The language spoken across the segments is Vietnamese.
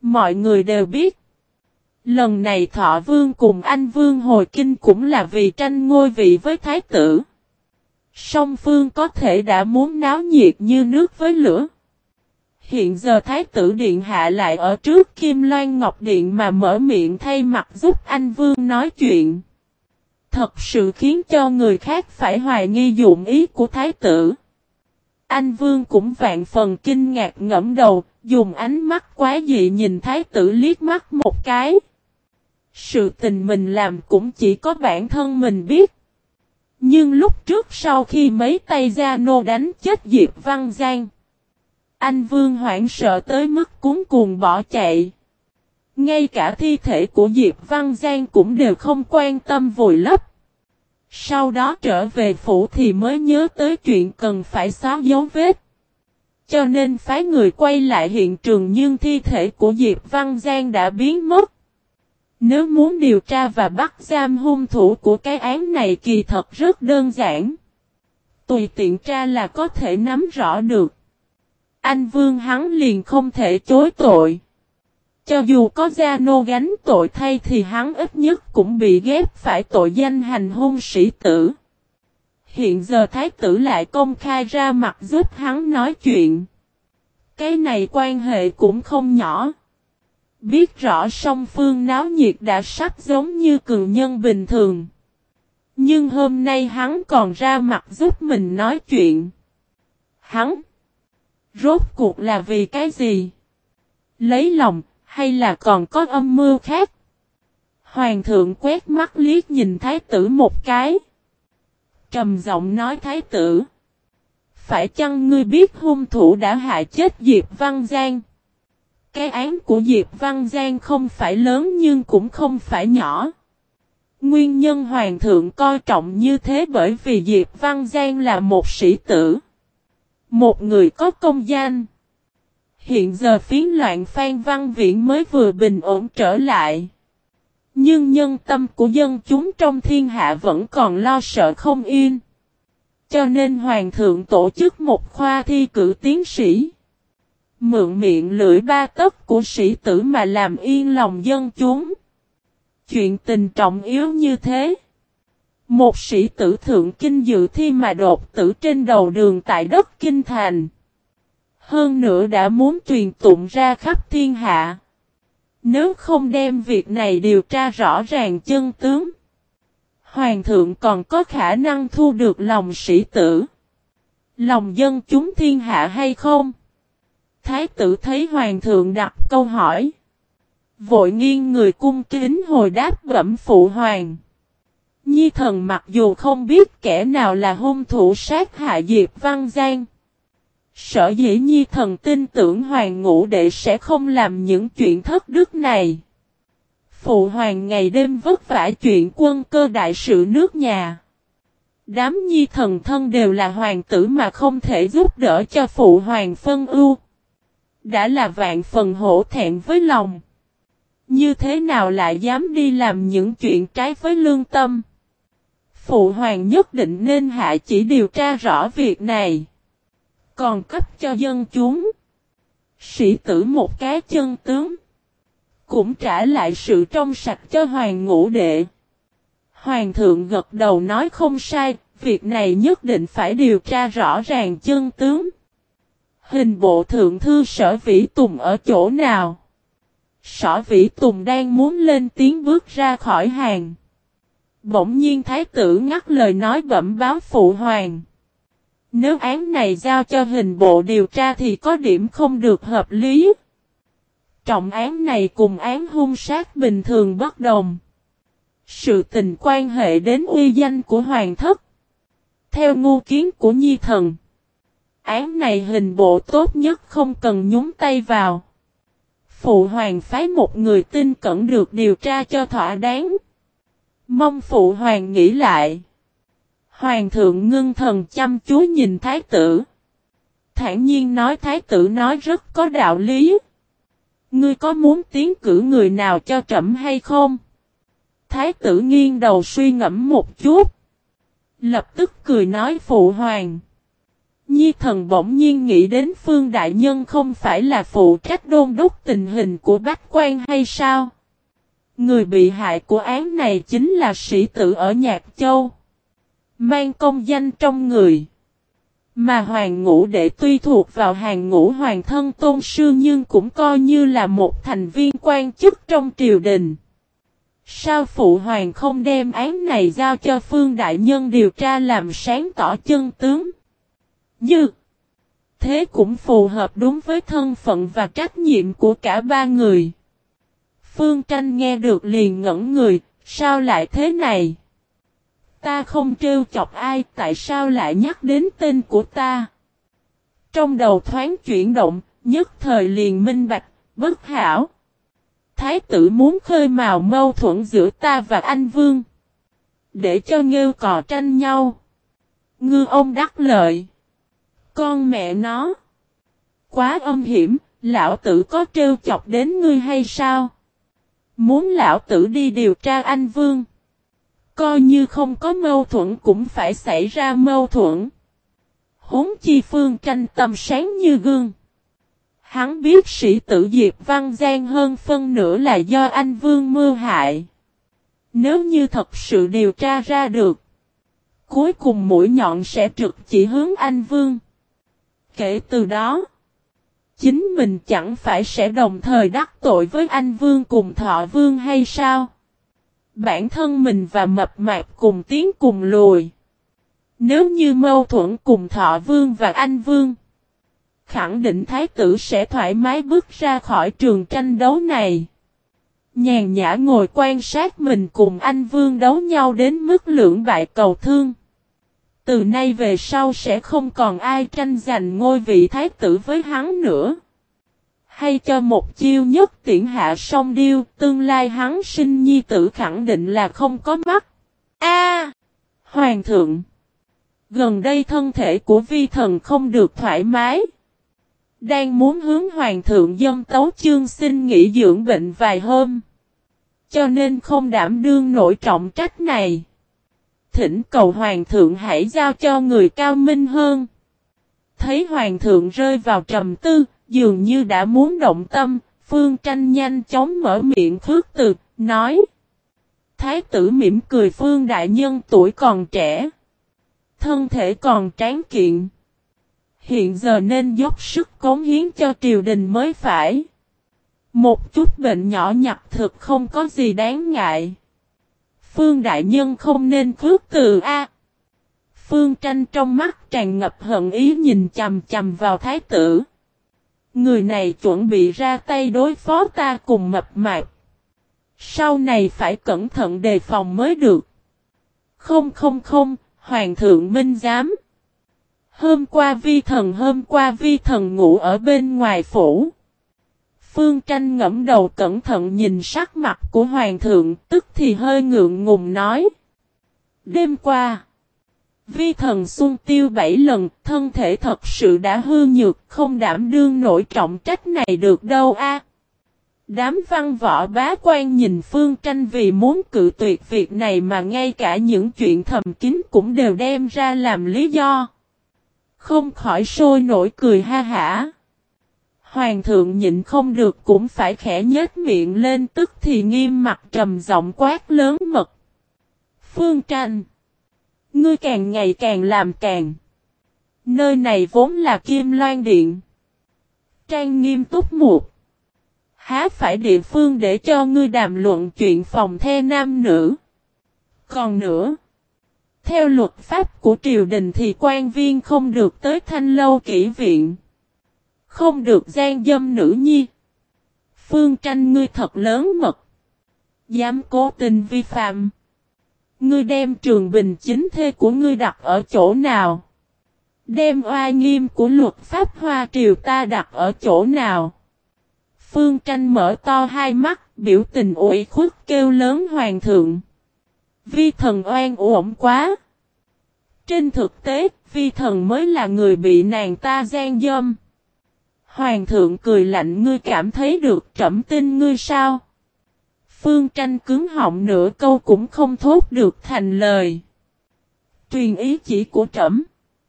Mọi người đều biết. Lần này Thọ Vương cùng Anh Vương hồi kinh cũng là vì tranh ngôi vị với Thái tử. Song phương có thể đã muốn náo nhiệt như nước với lửa. Hiện giờ Thái tử Điện Hạ lại ở trước Kim Loan Ngọc Điện mà mở miệng thay mặt giúp Anh Vương nói chuyện. Thật sự khiến cho người khác phải hoài nghi dụng ý của Thái tử. Anh Vương cũng vạn phần kinh ngạc ngẫm đầu, dùng ánh mắt quá dị nhìn Thái tử liếc mắt một cái. Sự tình mình làm cũng chỉ có bản thân mình biết. Nhưng lúc trước sau khi mấy tay Gia Nô đánh chết Diệp Văn Giang, anh Vương hoảng sợ tới mức cuống cuồng bỏ chạy. Ngay cả thi thể của Diệp Văn Giang cũng đều không quan tâm vùi lấp. Sau đó trở về phủ thì mới nhớ tới chuyện cần phải xóa dấu vết. Cho nên phái người quay lại hiện trường nhưng thi thể của Diệp Văn Giang đã biến mất. Nếu muốn điều tra và bắt giam hung thủ của cái án này kỳ thật rất đơn giản. Tùy tiện tra là có thể nắm rõ được. Anh Vương hắn liền không thể chối tội. Cho dù có Gia Nô gánh tội thay thì hắn ít nhất cũng bị ghép phải tội danh hành hung sĩ tử. Hiện giờ Thái tử lại công khai ra mặt giúp hắn nói chuyện. Cái này quan hệ cũng không nhỏ. Biết rõ song phương náo nhiệt đã sắp giống như cường nhân bình thường. Nhưng hôm nay hắn còn ra mặt giúp mình nói chuyện. Hắn rốt cuộc là vì cái gì? Lấy lòng hay là còn có âm mưu khác? Hoàng thượng quét mắt liếc nhìn Thái tử một cái. Trầm giọng nói Thái tử. Phải chăng ngươi biết hung thủ đã hại chết Diệp Văn Giang? Cái án của Diệp Văn Giang không phải lớn nhưng cũng không phải nhỏ. Nguyên nhân Hoàng thượng coi trọng như thế bởi vì Diệp Văn Giang là một sĩ tử. Một người có công danh. Hiện giờ phiến loạn Phan Văn Viễn mới vừa bình ổn trở lại. Nhưng nhân tâm của dân chúng trong thiên hạ vẫn còn lo sợ không yên. Cho nên Hoàng thượng tổ chức một khoa thi cử tiến sĩ. Mượn miệng lưỡi ba tấc của sĩ tử mà làm yên lòng dân chúng. Chuyện tình trọng yếu như thế. Một sĩ tử thượng kinh dự thi mà đột tử trên đầu đường tại đất kinh thành. Hơn nữa đã muốn truyền tụng ra khắp thiên hạ. Nếu không đem việc này điều tra rõ ràng chân tướng, Hoàng thượng còn có khả năng thu được lòng sĩ tử, lòng dân chúng thiên hạ hay không? Thái tử thấy Hoàng thượng đặt câu hỏi, vội nghiêng người cung kính hồi đáp bẩm phụ hoàng. Nhi thần mặc dù không biết kẻ nào là hung thủ sát hại Diệp Văn Giang, sở dĩ Nhi thần tin tưởng Hoàng Ngũ Đệ sẽ không làm những chuyện thất đức này. Phụ hoàng ngày đêm vất vả chuyện quân cơ đại sự nước nhà. Đám Nhi thần thân đều là hoàng tử mà không thể giúp đỡ cho phụ hoàng phân ưu. Đã là vạn phần hổ thẹn với lòng. Như thế nào lại dám đi làm những chuyện trái với lương tâm? Phụ hoàng nhất định nên hạ chỉ điều tra rõ việc này. Còn cấp cho dân chúng sĩ tử một cái chân tướng. Cũng trả lại sự trong sạch cho Hoàng Ngũ Đệ. Hoàng thượng gật đầu nói không sai, việc này nhất định phải điều tra rõ ràng chân tướng. Hình bộ thượng thư Sở Vĩ Tùng ở chỗ nào? Sở Vĩ Tùng đang muốn lên tiếng bước ra khỏi hàng. Bỗng nhiên thái tử ngắt lời nói bẩm báo phụ hoàng. Nếu án này giao cho hình bộ điều tra thì có điểm không được hợp lý. Trọng án này cùng án hung sát bình thường bất đồng. Sự tình quan hệ đến uy danh của hoàng thất. Theo ngu kiến của Nhi thần, án này hình bộ tốt nhất không cần nhúng tay vào. Phụ hoàng phái một người tin cẩn được điều tra cho thỏa đáng. Mong phụ hoàng nghĩ lại. Hoàng thượng ngưng thần chăm chú nhìn thái tử. Thản nhiên nói thái tử nói rất có đạo lý. Ngươi có muốn tiến cử người nào cho trẫm hay không? Thái tử nghiêng đầu suy ngẫm một chút. Lập tức cười nói phụ hoàng. Nhi thần bỗng nhiên nghĩ đến Phương Đại Nhân không phải là phụ trách đôn đốc tình hình của Bách Quan hay sao? Người bị hại của án này chính là sĩ tử ở Nhạc Châu. Mang công danh trong người. Mà Hoàng Ngũ Đệ tuy thuộc vào hàng ngũ hoàng thân tôn sư nhưng cũng coi như là một thành viên quan chức trong triều đình. Sao Phụ Hoàng không đem án này giao cho Phương Đại Nhân điều tra làm sáng tỏ chân tướng? Như thế cũng phù hợp đúng với thân phận và trách nhiệm của cả ba người. Phương Tranh nghe được liền ngẩn người, sao lại thế này? Ta không trêu chọc ai, tại sao lại nhắc đến tên của ta? Trong đầu thoáng chuyển động, nhất thời liền minh bạch, bất hảo. Thái tử muốn khơi mào mâu thuẫn giữa ta và anh Vương. Để cho nghêu cò tranh nhau. Ngư ông đắc lợi. Con mẹ nó. Quá âm hiểm, lão tử có trêu chọc đến ngươi hay sao? Muốn lão tử đi điều tra anh Vương. Coi như không có mâu thuẫn cũng phải xảy ra mâu thuẫn. Huống chi Phương Tranh tâm sáng như gương. Hắn biết sĩ tử Diệp Văn Giang hơn phân nửa là do anh Vương mưu hại. Nếu như thật sự điều tra ra được, cuối cùng mũi nhọn sẽ trực chỉ hướng anh Vương. Kể từ đó, chính mình chẳng phải sẽ đồng thời đắc tội với anh Vương cùng Thọ Vương hay sao? Bản thân mình và Mập Mạp cùng tiến cùng lùi. Nếu như mâu thuẫn cùng Thọ Vương và anh Vương, khẳng định Thái tử sẽ thoải mái bước ra khỏi trường tranh đấu này. Nhàn nhã ngồi quan sát mình cùng anh Vương đấu nhau đến mức lưỡng bại cầu thương. Từ nay về sau sẽ không còn ai tranh giành ngôi vị Thái tử với hắn nữa. Hay cho một chiêu nhất tiễn hạ song điêu, tương lai hắn sinh nhi tử khẳng định là không có mắt. Hoàng thượng! Gần đây thân thể của vi thần không được thoải mái. Đang muốn hướng Hoàng thượng dâng tấu chương xin nghỉ dưỡng bệnh vài hôm. Cho nên không đảm đương nổi trọng trách này. Thỉnh cầu Hoàng thượng hãy giao cho người cao minh hơn. Thấy Hoàng thượng rơi vào trầm tư, dường như đã muốn động tâm, Phương Tranh nhanh chóng mở miệng khước từ, nói. Thái tử mỉm cười Phương Đại Nhân tuổi còn trẻ. Thân thể còn tráng kiện. Hiện giờ nên dốc sức cống hiến cho triều đình mới phải. Một chút bệnh nhỏ nhặt thực không có gì đáng ngại. Phương Đại Nhân không nên khước từ a. Phương Tranh trong mắt tràn ngập hận ý nhìn chằm chằm vào Thái tử. Người này chuẩn bị ra tay đối phó ta cùng Mập Mạp. Sau này phải cẩn thận đề phòng mới được. Không, Hoàng thượng minh giám. Hôm qua vi thần ngủ ở bên ngoài phủ. Phương Tranh ngẫm đầu cẩn thận nhìn sắc mặt của Hoàng thượng, tức thì hơi ngượng ngùng nói. Đêm qua, vi thần xuân tiêu 7 lần, thân thể thật sự đã hư nhược, không đảm đương nổi trọng trách này được đâu a. Đám văn võ bá quan nhìn Phương Tranh vì muốn cự tuyệt việc này mà ngay cả những chuyện thầm kín cũng đều đem ra làm lý do. Không khỏi sôi nổi cười ha hả. Hoàng thượng nhịn không được cũng phải khẽ nhếch miệng lên tức thì nghiêm mặt trầm giọng quát lớn mật. Phương Tranh! Ngươi càng ngày càng làm càng. Nơi này vốn là Kim Loan Điện. Trang nghiêm túc mục. Há phải địa phương để cho ngươi đàm luận chuyện phòng the nam nữ. Còn nữa, theo luật pháp của triều đình thì quan viên không được tới thanh lâu kỹ viện. Không được gian dâm nữ nhi. Phương Tranh ngươi thật lớn mật. Dám cố tình vi phạm. Ngươi đem Trường Bình chính thê của ngươi đặt ở chỗ nào? Đem oai nghiêm của luật pháp Hoa Triều ta đặt ở chỗ nào? Phương Tranh mở to hai mắt, biểu tình ủy khuất kêu lớn Hoàng thượng. Vi thần oan uổng quá. Trên thực tế, vi thần mới là người bị nàng ta gian dâm. Hoàng thượng cười lạnh ngươi cảm thấy được trẫm tin ngươi sao? Phương Tranh cứng họng nửa câu cũng không thốt được thành lời. Truyền ý chỉ của trẫm.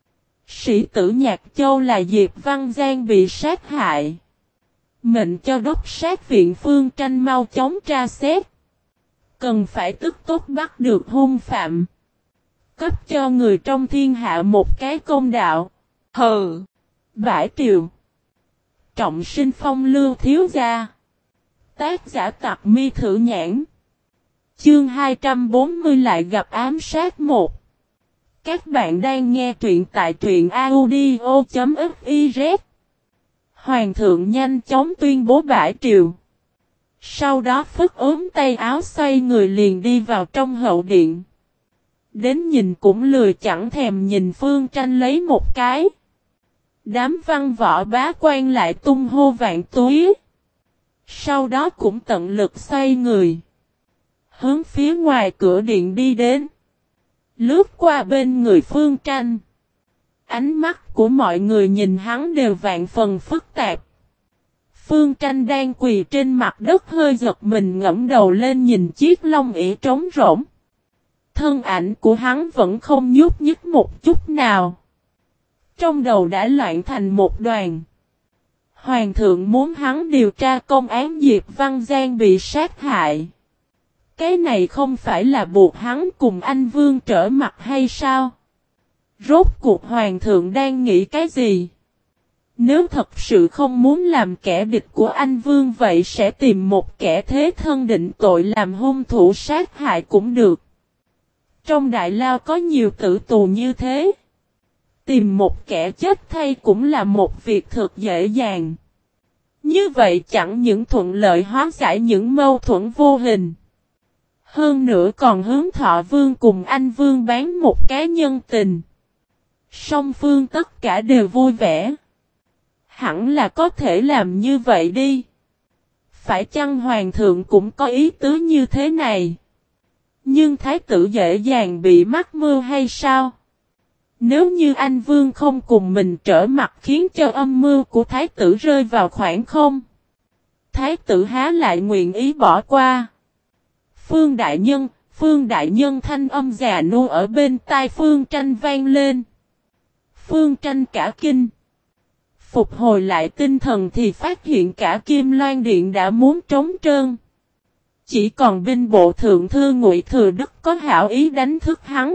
Sĩ tử Nhạc Châu là Diệp Văn Giang bị sát hại. Mệnh cho đốc sát viện Phương Tranh mau chóng tra xét. Cần phải tức tốc bắt được hung phạm. Cấp cho người trong thiên hạ một cái công đạo. Hừ. Bãi triều. Trọng sinh phong lưu thiếu gia. Tác giả Tặc Mi Thử Nhãn. Chương 240 lại gặp ám sát 1. Các bạn đang nghe truyện tại truyện audio.fiz. Hoàng thượng nhanh chóng tuyên bố bãi triều. Sau đó phất ốm tay áo xoay người liền đi vào trong hậu điện. Đến nhìn cũng lười chẳng thèm nhìn Phương Tranh lấy một cái. Đám văn võ bá quan lại tung hô vạn túi. Sau đó cũng tận lực xoay người. Hướng phía ngoài cửa điện đi đến. Lướt qua bên người Phương Tranh. Ánh mắt của mọi người nhìn hắn đều vạn phần phức tạp. Phương Tranh đang quỳ trên mặt đất hơi giật mình ngẫm đầu lên nhìn chiếc lông ỷ trống rỗng. Thân ảnh của hắn vẫn không nhúc nhích một chút nào. Trong đầu đã loạn thành một đoàn. Hoàng thượng muốn hắn điều tra công án Diệp Văn Giang bị sát hại. Cái này không phải là buộc hắn cùng anh Vương trở mặt hay sao? Rốt cuộc Hoàng thượng đang nghĩ cái gì? Nếu thật sự không muốn làm kẻ địch của anh Vương vậy sẽ tìm một kẻ thế thân định tội làm hung thủ sát hại cũng được. Trong đại lao có nhiều tử tù như thế. Tìm một kẻ chết thay cũng là một việc thực dễ dàng. Như vậy chẳng những thuận lợi hóa giải những mâu thuẫn vô hình. Hơn nữa còn hướng Thọ Vương cùng anh Vương bán một cái nhân tình. Song phương tất cả đều vui vẻ. Hẳn là có thể làm như vậy đi. Phải chăng Hoàng thượng cũng có ý tứ như thế này? Nhưng thái tử dễ dàng bị mắc mưu hay sao? Nếu như anh Vương không cùng mình trở mặt khiến cho âm mưu của thái tử rơi vào khoảng không. Thái tử há lại nguyện ý bỏ qua. Phương Đại Nhân thanh âm già nua ở bên tai Phương Tranh vang lên. Phương Tranh cả kinh. Phục hồi lại tinh thần thì phát hiện cả Kim Loan Điện đã muốn trống trơn. Chỉ còn binh bộ thượng thư Ngụy Thừa Đức có hảo ý đánh thức hắn.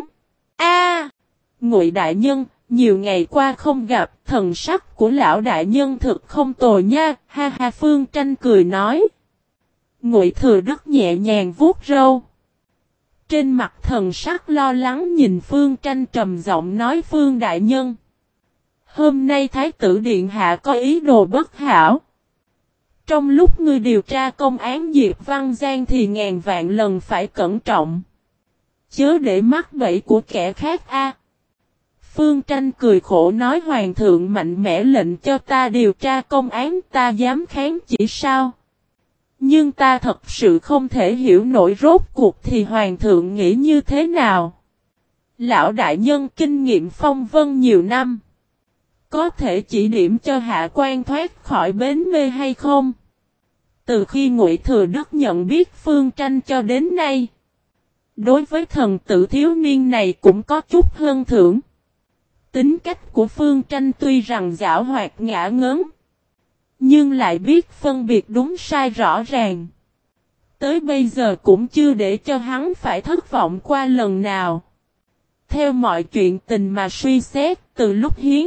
Ngụy Đại Nhân, nhiều ngày qua không gặp, thần sắc của lão đại nhân thực không tồi nha, ha ha. Phương Tranh cười nói. Ngụy Thừa Đức nhẹ nhàng vuốt râu. Trên mặt thần sắc lo lắng nhìn Phương Tranh trầm giọng nói Phương Đại Nhân. Hôm nay Thái tử Điện Hạ có ý đồ bất hảo. Trong lúc ngươi điều tra công án Diệp Văn Giang thì ngàn vạn lần phải cẩn trọng. Chớ để mắc bẫy của kẻ khác a. Phương Tranh cười khổ nói Hoàng thượng mạnh mẽ lệnh cho ta điều tra công án ta dám kháng chỉ sao. Nhưng ta thật sự không thể hiểu nổi rốt cuộc thì Hoàng thượng nghĩ như thế nào. Lão đại nhân kinh nghiệm phong vân nhiều năm. Có thể chỉ điểm cho hạ quan thoát khỏi bến mê hay không? Từ khi Ngụy Thừa Đức nhận biết Phương Tranh cho đến nay. Đối với thần tử thiếu niên này cũng có chút hơn thưởng. Tính cách của Phương Tranh tuy rằng giảo hoạt ngã ngớn. Nhưng lại biết phân biệt đúng sai rõ ràng. Tới bây giờ cũng chưa để cho hắn phải thất vọng qua lần nào. Theo mọi chuyện tình mà suy xét từ lúc hiến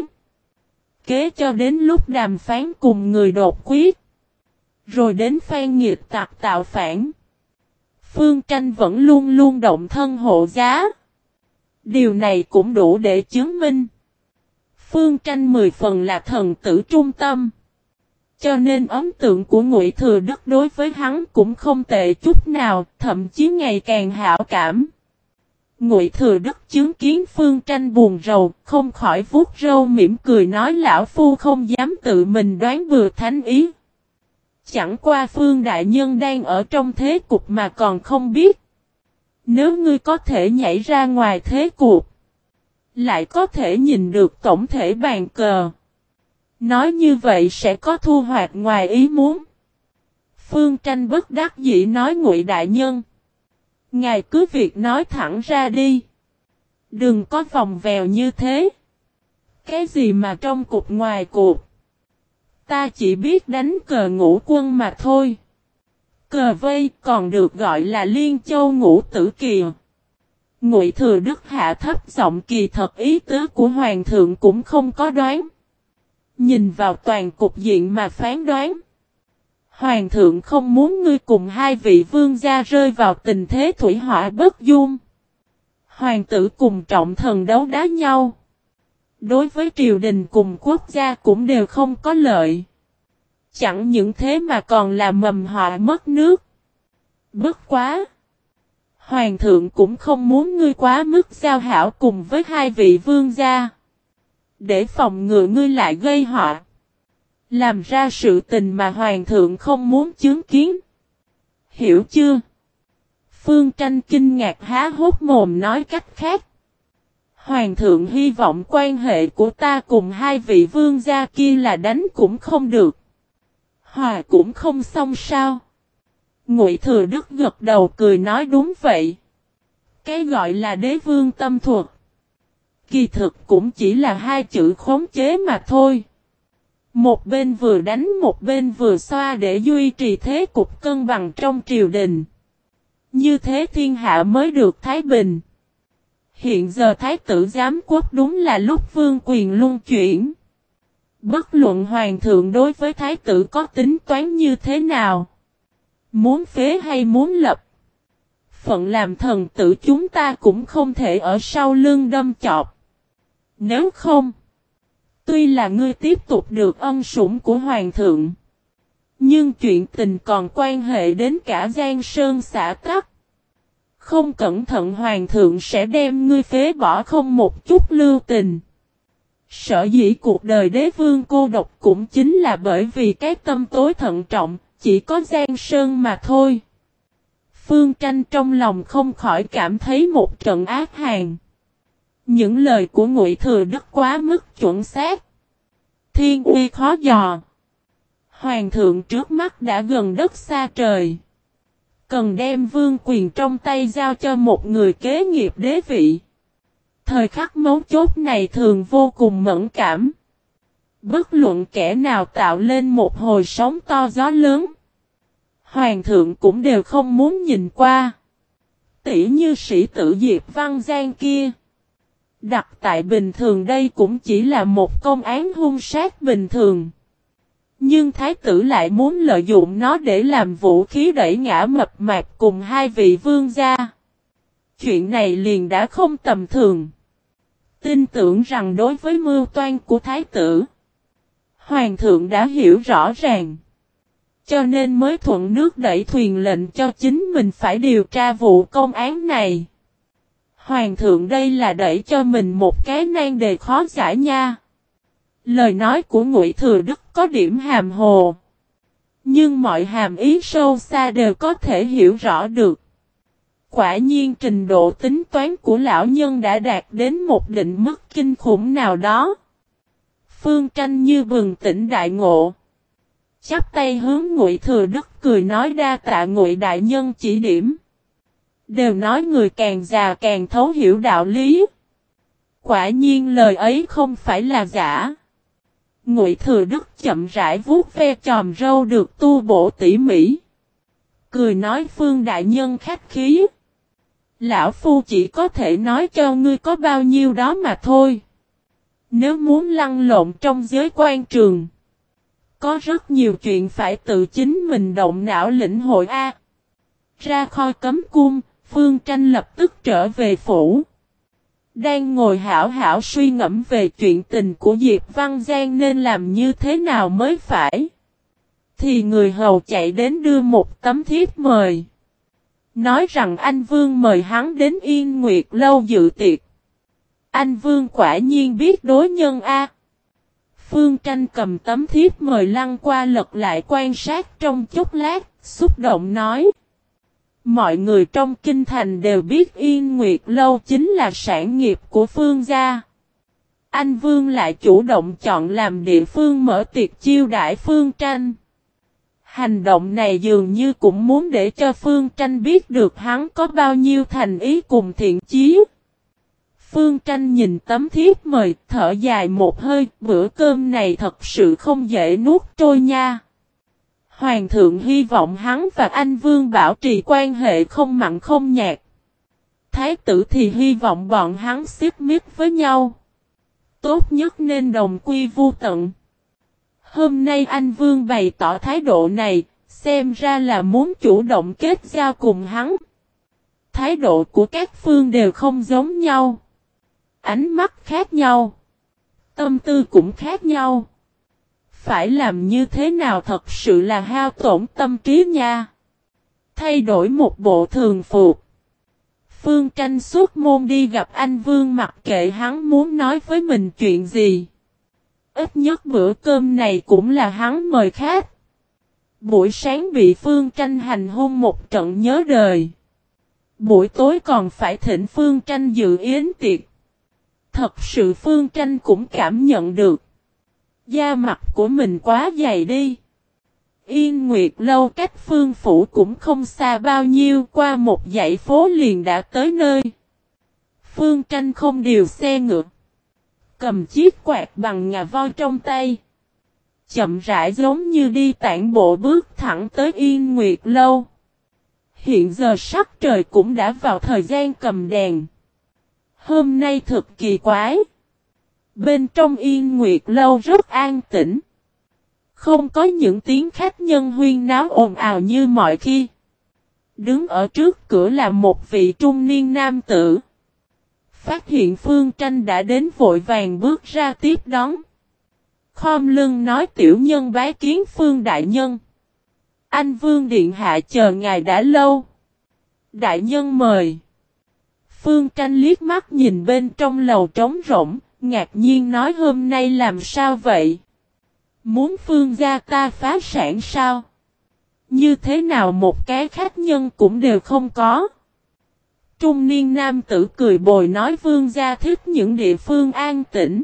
kế cho đến lúc đàm phán cùng người đột quyết. Rồi đến Phan Nghiệt tặc tạo phản. Phương Tranh vẫn luôn luôn động thân hộ giá. Điều này cũng đủ để chứng minh. Phương Tranh 10 phần là thần tử trung tâm. Cho nên ấn tượng của Ngụy Thừa Đức đối với hắn cũng không tệ chút nào, thậm chí ngày càng hảo cảm. Ngụy Thừa Đức chứng kiến Phương Tranh buồn rầu, không khỏi vuốt râu mỉm cười nói lão phu không dám tự mình đoán bừa thánh ý. Chẳng qua Phương Đại Nhân đang ở trong thế cục mà còn không biết. Nếu ngươi có thể nhảy ra ngoài thế cuộc, lại có thể nhìn được tổng thể bàn cờ. Nói như vậy sẽ có thu hoạch ngoài ý muốn. Phương Tranh bất đắc dĩ nói Ngụy Đại Nhân. Ngài cứ việc nói thẳng ra đi. Đừng có vòng vèo như thế. Cái gì mà trong cục ngoài cục? Ta chỉ biết đánh cờ ngũ quân mà thôi. Cờ vây còn được gọi là Liên Châu Ngũ Tử Kiều. Ngụy Thừa Đức hạ thấp giọng, kỳ thật ý tứ của Hoàng thượng cũng không có đoán. Nhìn vào toàn cục diện mà phán đoán. Hoàng thượng không muốn ngươi cùng hai vị vương gia rơi vào tình thế thủy hỏa bất dung. Hoàng tử cùng trọng thần đấu đá nhau. Đối với triều đình cùng quốc gia cũng đều không có lợi. Chẳng những thế mà còn là mầm họa mất nước. Bất quá! Hoàng thượng cũng không muốn ngươi quá mức giao hảo cùng với hai vị vương gia. Để phòng ngừa ngươi lại gây họa. Làm ra sự tình mà hoàng thượng không muốn chứng kiến. Hiểu chưa? Phương Tranh kinh ngạc há hốc mồm, nói cách khác. Hoàng thượng hy vọng quan hệ của ta cùng hai vị vương gia kia là đánh cũng không được. Hòa cũng không xong sao? Ngụy Thừa Đức gật đầu cười nói đúng vậy. Cái gọi là đế vương tâm thuật. Kỳ thực cũng chỉ là hai chữ khống chế mà thôi. Một bên vừa đánh một bên vừa xoa để duy trì thế cục cân bằng trong triều đình. Như thế thiên hạ mới được thái bình. Hiện giờ thái tử giám quốc đúng là lúc vương quyền luân chuyển. Bất luận hoàng thượng đối với thái tử có tính toán như thế nào. Muốn phế hay muốn lập. Phận làm thần tử chúng ta cũng không thể ở sau lưng đâm chọc. Nếu không. Tuy là ngươi tiếp tục được ân sủng của hoàng thượng. Nhưng chuyện tình còn quan hệ đến cả Giang Sơn xã tắc. Không cẩn thận hoàng thượng sẽ đem ngươi phế bỏ không một chút lưu tình. Sở dĩ cuộc đời đế vương cô độc cũng chính là bởi vì cái tâm tối thận trọng, chỉ có Giang Sơn mà thôi. Phương Tranh trong lòng không khỏi cảm thấy một trận ác hàn. Những lời của Ngụy Thừa Đức quá mức chuẩn xác. Thiên uy khó dò. Hoàng thượng trước mắt đã gần đất xa trời. Cần đem vương quyền trong tay giao cho một người kế nghiệp đế vị. Thời khắc mấu chốt này thường vô cùng mẫn cảm. Bất luận kẻ nào tạo lên một hồi sóng to gió lớn. Hoàng thượng cũng đều không muốn nhìn qua. Tỉ như sĩ tử Diệp Văn Giang kia. Đặt tại bình thường đây cũng chỉ là một công án hung sát bình thường. Nhưng thái tử lại muốn lợi dụng nó để làm vũ khí đẩy ngã mập mạp cùng hai vị vương gia. Chuyện này liền đã không tầm thường. Tin tưởng rằng đối với mưu toan của thái tử, hoàng thượng đã hiểu rõ ràng. Cho nên mới thuận nước đẩy thuyền lệnh cho chính mình phải điều tra vụ công án này. Hoàng thượng đây là đẩy cho mình một cái nan đề khó giải nha. Lời nói của Ngụy Thừa Đức có điểm hàm hồ. Nhưng mọi hàm ý sâu xa đều có thể hiểu rõ được. Quả nhiên trình độ tính toán của lão nhân đã đạt đến một định mức kinh khủng nào đó. Phương Tranh như bừng tỉnh đại ngộ. Chắp tay hướng Ngụy Thừa Đức cười nói đa tạ Ngụy đại nhân chỉ điểm. Đều nói người càng già càng thấu hiểu đạo lý. Quả nhiên lời ấy không phải là giả. Ngụy Thừa Đức chậm rãi vuốt ve chòm râu được tu bổ tỉ mỉ. Cười nói Phương đại nhân khách khí. Lão Phu chỉ có thể nói cho ngươi có bao nhiêu đó mà thôi. Nếu muốn lăn lộn trong giới quan trường. Có rất nhiều chuyện phải tự chính mình động não lĩnh hội A. Ra khỏi cấm cung, Phương Tranh lập tức trở về phủ. Đang ngồi hảo hảo suy ngẫm về chuyện tình của Diệp Văn Giang nên làm như thế nào mới phải. Thì người hầu chạy đến đưa một tấm thiếp mời. Nói rằng anh Vương mời hắn đến Yên Nguyệt lâu dự tiệc. Anh Vương quả nhiên biết đối nhân A. Phương Tranh cầm tấm thiếp mời lăn qua lật lại quan sát trong chốc lát, xúc động nói. Mọi người trong kinh thành đều biết Yên Nguyệt lâu chính là sản nghiệp của Phương gia. Anh Vương lại chủ động chọn làm địa phương mở tiệc chiêu đãi Phương Tranh. Hành động này dường như cũng muốn để cho Phương Tranh biết được hắn có bao nhiêu thành ý cùng thiện chí. Phương Tranh nhìn tấm thiếp mời, thở dài một hơi, bữa cơm này thật sự không dễ nuốt trôi nha. Hoàng thượng hy vọng hắn và anh Vương bảo trì quan hệ không mặn không nhạt. Thái tử thì hy vọng bọn hắn xích mích với nhau. Tốt nhất nên đồng quy vu tận. Hôm nay anh Vương bày tỏ thái độ này, xem ra là muốn chủ động kết giao cùng hắn. Thái độ của các phương đều không giống nhau. Ánh mắt khác nhau. Tâm tư cũng khác nhau. Phải làm như thế nào thật sự là hao tổn tâm trí nha. Thay đổi một bộ thường phục. Phương Tranh xuất môn đi gặp anh Vương mặc kệ hắn muốn nói với mình chuyện gì. Ít nhất bữa cơm này cũng là hắn mời khách. Buổi sáng bị Phương Tranh hành hung một trận nhớ đời. Buổi tối còn phải thỉnh Phương Tranh dự yến tiệc. Thật sự Phương Tranh cũng cảm nhận được. Da mặt của mình quá dày đi. Yên Nguyệt lâu cách Phương phủ cũng không xa bao nhiêu, qua một dãy phố liền đã tới nơi. Phương Tranh không điều xe ngựa. Cầm chiếc quạt bằng ngà voi trong tay. Chậm rãi giống như đi tản bộ bước thẳng tới Yên Nguyệt lâu. Hiện giờ sắc trời cũng đã vào thời gian cầm đèn. Hôm nay thật kỳ quái. Bên trong Yên Nguyệt lâu rất an tĩnh. Không có những tiếng khách nhân huyên náo ồn ào như mọi khi. Đứng ở trước cửa là một vị trung niên nam tử. Phát hiện Phương Tranh đã đến vội vàng bước ra tiếp đón. Khom lưng nói tiểu nhân bái kiến Phương đại nhân. Anh Vương điện hạ chờ ngài đã lâu. Đại nhân mời. Phương Tranh liếc mắt nhìn bên trong lầu trống rỗng, ngạc nhiên nói hôm nay làm sao vậy? Muốn Phương gia ta phá sản sao? Như thế nào một cái khách nhân cũng đều không có? Trung niên nam tử cười bồi nói Vương gia thích những địa phương an tĩnh.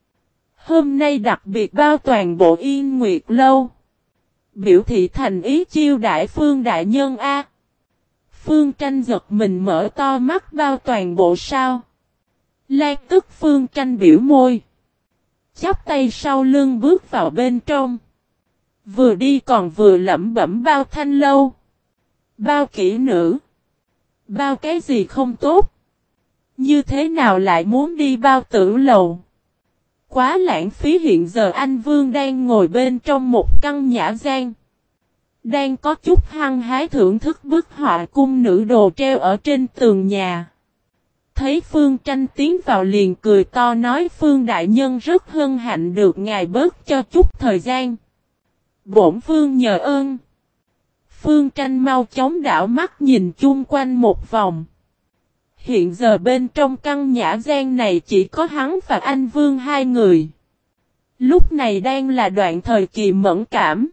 Hôm nay đặc biệt bao toàn bộ Yên Nguyệt lâu. Biểu thị thành ý chiêu đại Phương đại nhân A. Phương Tranh giật mình mở to mắt bao toàn bộ sao. Lan tức Phương Tranh biểu môi. Chắp tay sau lưng bước vào bên trong. Vừa đi còn vừa lẩm bẩm bao thanh lâu. Bao kỹ nữ. Bao cái gì không tốt. Như thế nào lại muốn đi bao tử lầu. Quá lãng phí hiện giờ anh Vương đang ngồi bên trong một căn nhã gian. Đang có chút hăng hái thưởng thức bức họa cung nữ đồ treo ở trên tường nhà. Thấy Phương Tranh tiến vào liền cười to nói Phương đại nhân rất hân hạnh được ngài bớt cho chút thời gian. Bổn Vương nhờ ơn. Phương Tranh mau chóng đảo mắt nhìn chung quanh một vòng. Hiện giờ bên trong căn nhã gian này chỉ có hắn và anh Vương hai người. Lúc này đang là đoạn thời kỳ mẫn cảm.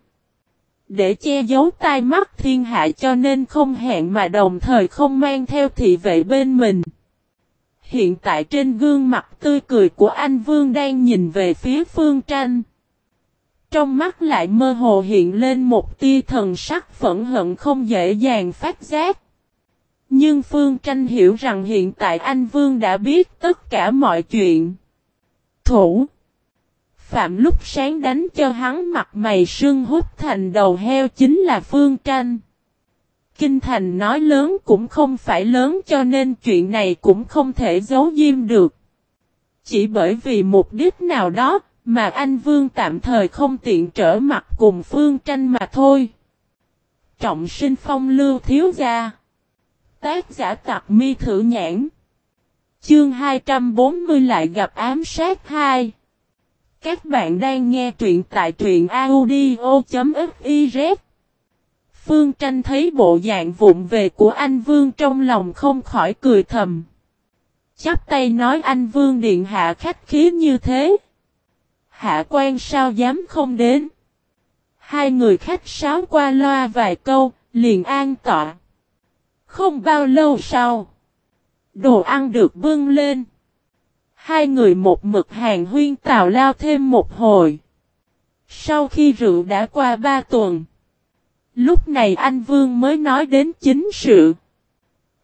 Để che giấu tai mắt thiên hạ cho nên không hẹn mà đồng thời không mang theo thị vệ bên mình. Hiện tại trên gương mặt tươi cười của anh Vương đang nhìn về phía Phương Tranh. Trong mắt lại mơ hồ hiện lên một tia thần sắc phẫn hận không dễ dàng phát giác. Nhưng Phương Tranh hiểu rằng hiện tại anh Vương đã biết tất cả mọi chuyện. Thủ. Phạm lúc sáng đánh cho hắn mặt mày sưng hút thành đầu heo chính là Phương Tranh. Kinh thành nói lớn cũng không phải lớn cho nên chuyện này cũng không thể giấu diêm được. Chỉ bởi vì mục đích nào đó mà anh Vương tạm thời không tiện trở mặt cùng Phương Tranh mà thôi. Trọng sinh phong lưu thiếu gia. Tác giả Tặc Mi Thử Nhãn. Chương 240 lại gặp ám sát 2. Các bạn đang nghe truyện tại truyện audio.fiz. Phương Tranh thấy bộ dạng vụng về của anh Vương trong lòng không khỏi cười thầm. Chắp tay nói anh Vương điện hạ khách khí như thế. Hạ quan sao dám không đến. Hai người khách sáo qua loa vài câu, liền an tọa. Không bao lâu sau, đồ ăn được bưng lên. Hai người một mực hàng huyên tào lao thêm một hồi. Sau khi rượu đã qua 3 tuần, lúc này anh Vương mới nói đến chính sự.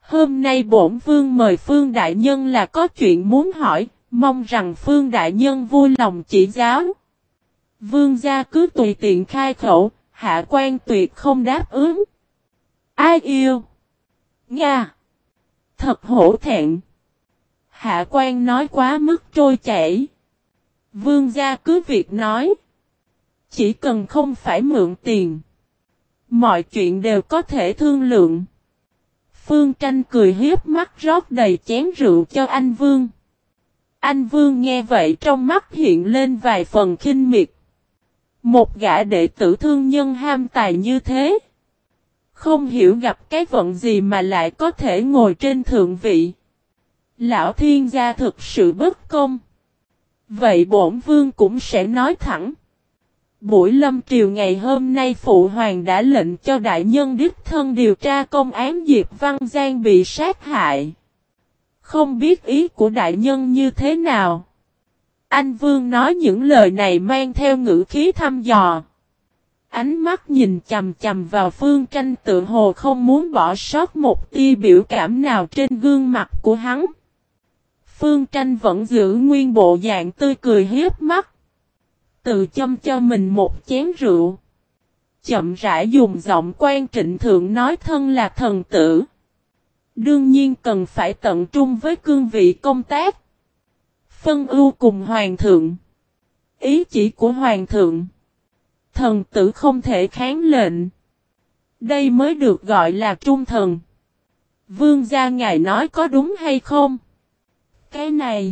Hôm nay bổn vương mời Phương đại nhân là có chuyện muốn hỏi, mong rằng Phương đại nhân vui lòng chỉ giáo. Vương gia cứ tùy tiện khai khẩu, hạ quan tuyệt không đáp ứng. Ai yêu? Nga! Thật hổ thẹn. Hạ quan nói quá mức trôi chảy. Vương gia cứ việc nói. Chỉ cần không phải mượn tiền. Mọi chuyện đều có thể thương lượng. Phương Tranh cười hiếp mắt rót đầy chén rượu cho anh Vương. Anh Vương nghe vậy trong mắt hiện lên vài phần khinh miệt. Một gã đệ tử thương nhân ham tài như thế. Không hiểu gặp cái vận gì mà lại có thể ngồi trên thượng vị. Lão thiên gia thực sự bất công. Vậy bổn vương cũng sẽ nói thẳng. Buổi lâm triều ngày hôm nay phụ hoàng đã lệnh cho đại nhân đích thân điều tra công án Diệp Văn Giang bị sát hại. Không biết ý của đại nhân như thế nào. Anh Vương nói những lời này mang theo ngữ khí thăm dò. Ánh mắt nhìn chầm chầm vào Phương Tranh tự hồ không muốn bỏ sót một tia biểu cảm nào trên gương mặt của hắn. Phương Tranh vẫn giữ nguyên bộ dạng tươi cười hiếp mắt. Tự châm cho mình một chén rượu. Chậm rãi dùng giọng quan trịnh thượng nói thân là thần tử. Đương nhiên cần phải tận trung với cương vị công tác. Phân ưu cùng hoàng thượng. Ý chỉ của hoàng thượng. Thần tử không thể kháng lệnh. Đây mới được gọi là trung thần. Vương gia ngài nói có đúng hay không? Cái này.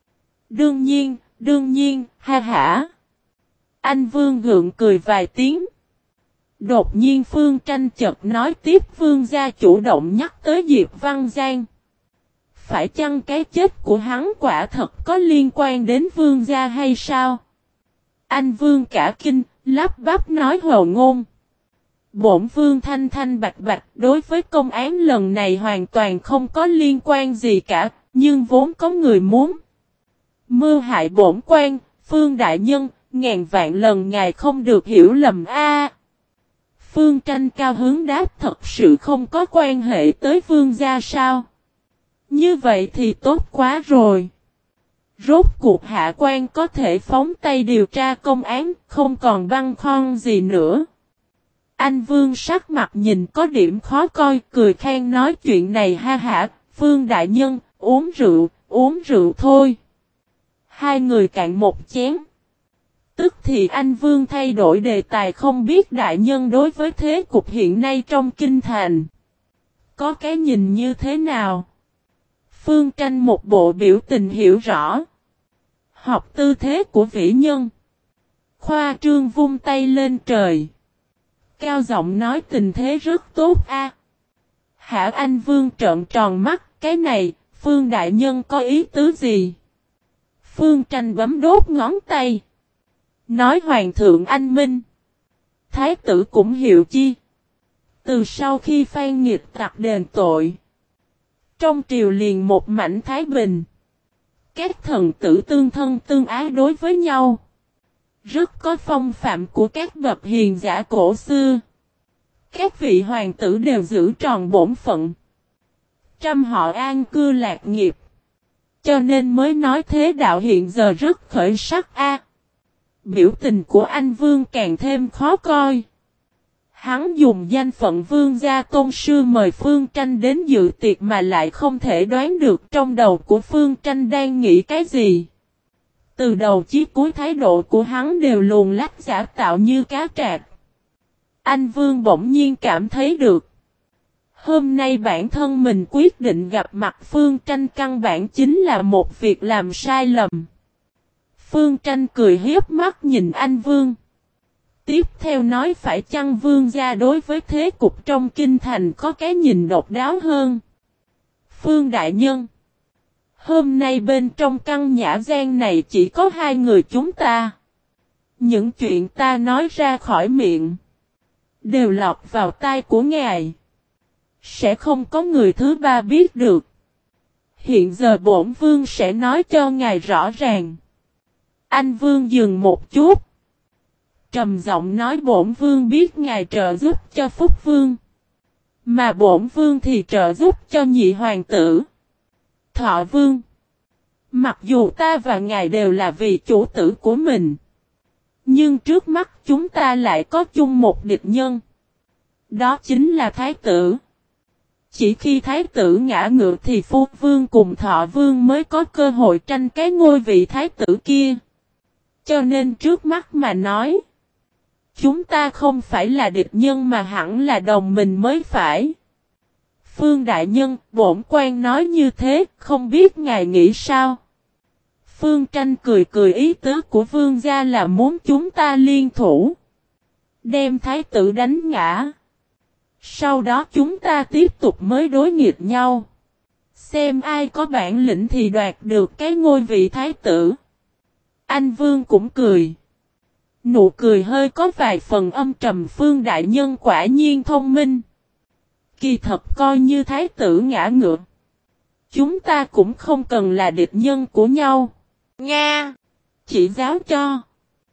Đương nhiên, ha hả. Anh Vương gượng cười vài tiếng. Đột nhiên Phương Tranh chợt nói tiếp Vương gia chủ động nhắc tới Diệp Văn Giang. Phải chăng cái chết của hắn quả thật có liên quan đến Vương gia hay sao? Anh Vương cả kinh, lắp bắp nói hồ ngôn. Bổn Vương thanh thanh bạch bạch đối với công án lần này hoàn toàn không có liên quan gì cả, nhưng vốn có người muốn mưu hại bổn quan, Phương đại nhân, ngàn vạn lần ngài không được hiểu lầm a. Phương Tranh cao hứng đáp thật sự không có quan hệ tới Vương gia sao? Như vậy thì tốt quá rồi. Rốt cuộc hạ quan có thể phóng tay điều tra công án, không còn băn khoăn gì nữa. Anh Vương sắc mặt nhìn có điểm khó coi, cười khen nói chuyện này ha hả, Phương đại nhân, uống rượu thôi. Hai người cạn một chén. Tức thì anh Vương thay đổi đề tài không biết đại nhân đối với thế cục hiện nay trong kinh thành. Có cái nhìn như thế nào? Phương Tranh một bộ biểu tình hiểu rõ. Học tư thế của vĩ nhân. Khoa trương vung tay lên trời. Cao giọng nói tình thế rất tốt a. Hả anh Vương trợn tròn mắt, cái này, Phương đại nhân có ý tứ gì? Phương Tranh bấm đốt ngón tay. Nói hoàng thượng anh minh. Thái tử cũng hiểu chi. Từ sau khi Phan Nghịch tặc đền tội. Trong triều liền một mảnh thái bình. Các thần tử tương thân tương ái đối với nhau. Rất có phong phạm của các bậc hiền giả cổ xưa. Các vị hoàng tử đều giữ tròn bổn phận. Trăm họ an cư lạc nghiệp. Cho nên mới nói thế đạo hiện giờ rất khởi sắc a. Biểu tình của anh Vương càng thêm khó coi. Hắn dùng danh phận Vương gia tôn sư mời Phương Tranh đến dự tiệc mà lại không thể đoán được trong đầu của Phương Tranh đang nghĩ cái gì. Từ đầu chí cuối thái độ của hắn đều luồn lách giả tạo như cá trạc. Anh Vương bỗng nhiên cảm thấy được. Hôm nay bản thân mình quyết định gặp mặt Phương Tranh căn bản chính là một việc làm sai lầm. Phương Tranh cười hiếp mắt nhìn anh Vương. Tiếp theo nói phải chăng Vương gia đối với thế cục trong kinh thành có cái nhìn độc đáo hơn. Phương đại nhân. Hôm nay bên trong căn nhã gian này chỉ có hai người chúng ta. Những chuyện ta nói ra khỏi miệng. Đều lọt vào tai của ngài. Sẽ không có người thứ ba biết được. Hiện giờ bổn vương sẽ nói cho ngài rõ ràng. Anh Vương dừng một chút. Trầm giọng nói bổn vương biết ngài trợ giúp cho Phúc Vương. Mà bổn vương thì trợ giúp cho nhị hoàng tử. Thọ vương. Mặc dù ta và ngài đều là vị chủ tử của mình. Nhưng trước mắt chúng ta lại có chung một địch nhân. Đó chính là thái tử. Chỉ khi thái tử ngã ngựa thì phu vương cùng thọ vương mới có cơ hội tranh cái ngôi vị thái tử kia. Cho nên trước mắt mà nói. Chúng ta không phải là địch nhân mà hẳn là đồng minh mới phải. Phương đại nhân, bổn quan nói như thế, không biết ngài nghĩ sao? Phương Tranh cười cười, ý tứ của vương gia là muốn chúng ta liên thủ. Đem thái tử đánh ngã. Sau đó chúng ta tiếp tục mới đối nghịch nhau. Xem ai có bản lĩnh thì đoạt được cái ngôi vị thái tử. Anh Vương cũng cười. Nụ cười hơi có vài phần âm trầm. Phương đại nhân quả nhiên thông minh. Kỳ thật coi như thái tử ngã ngựa. Chúng ta cũng không cần là địch nhân của nhau. Nga! Chỉ giáo cho.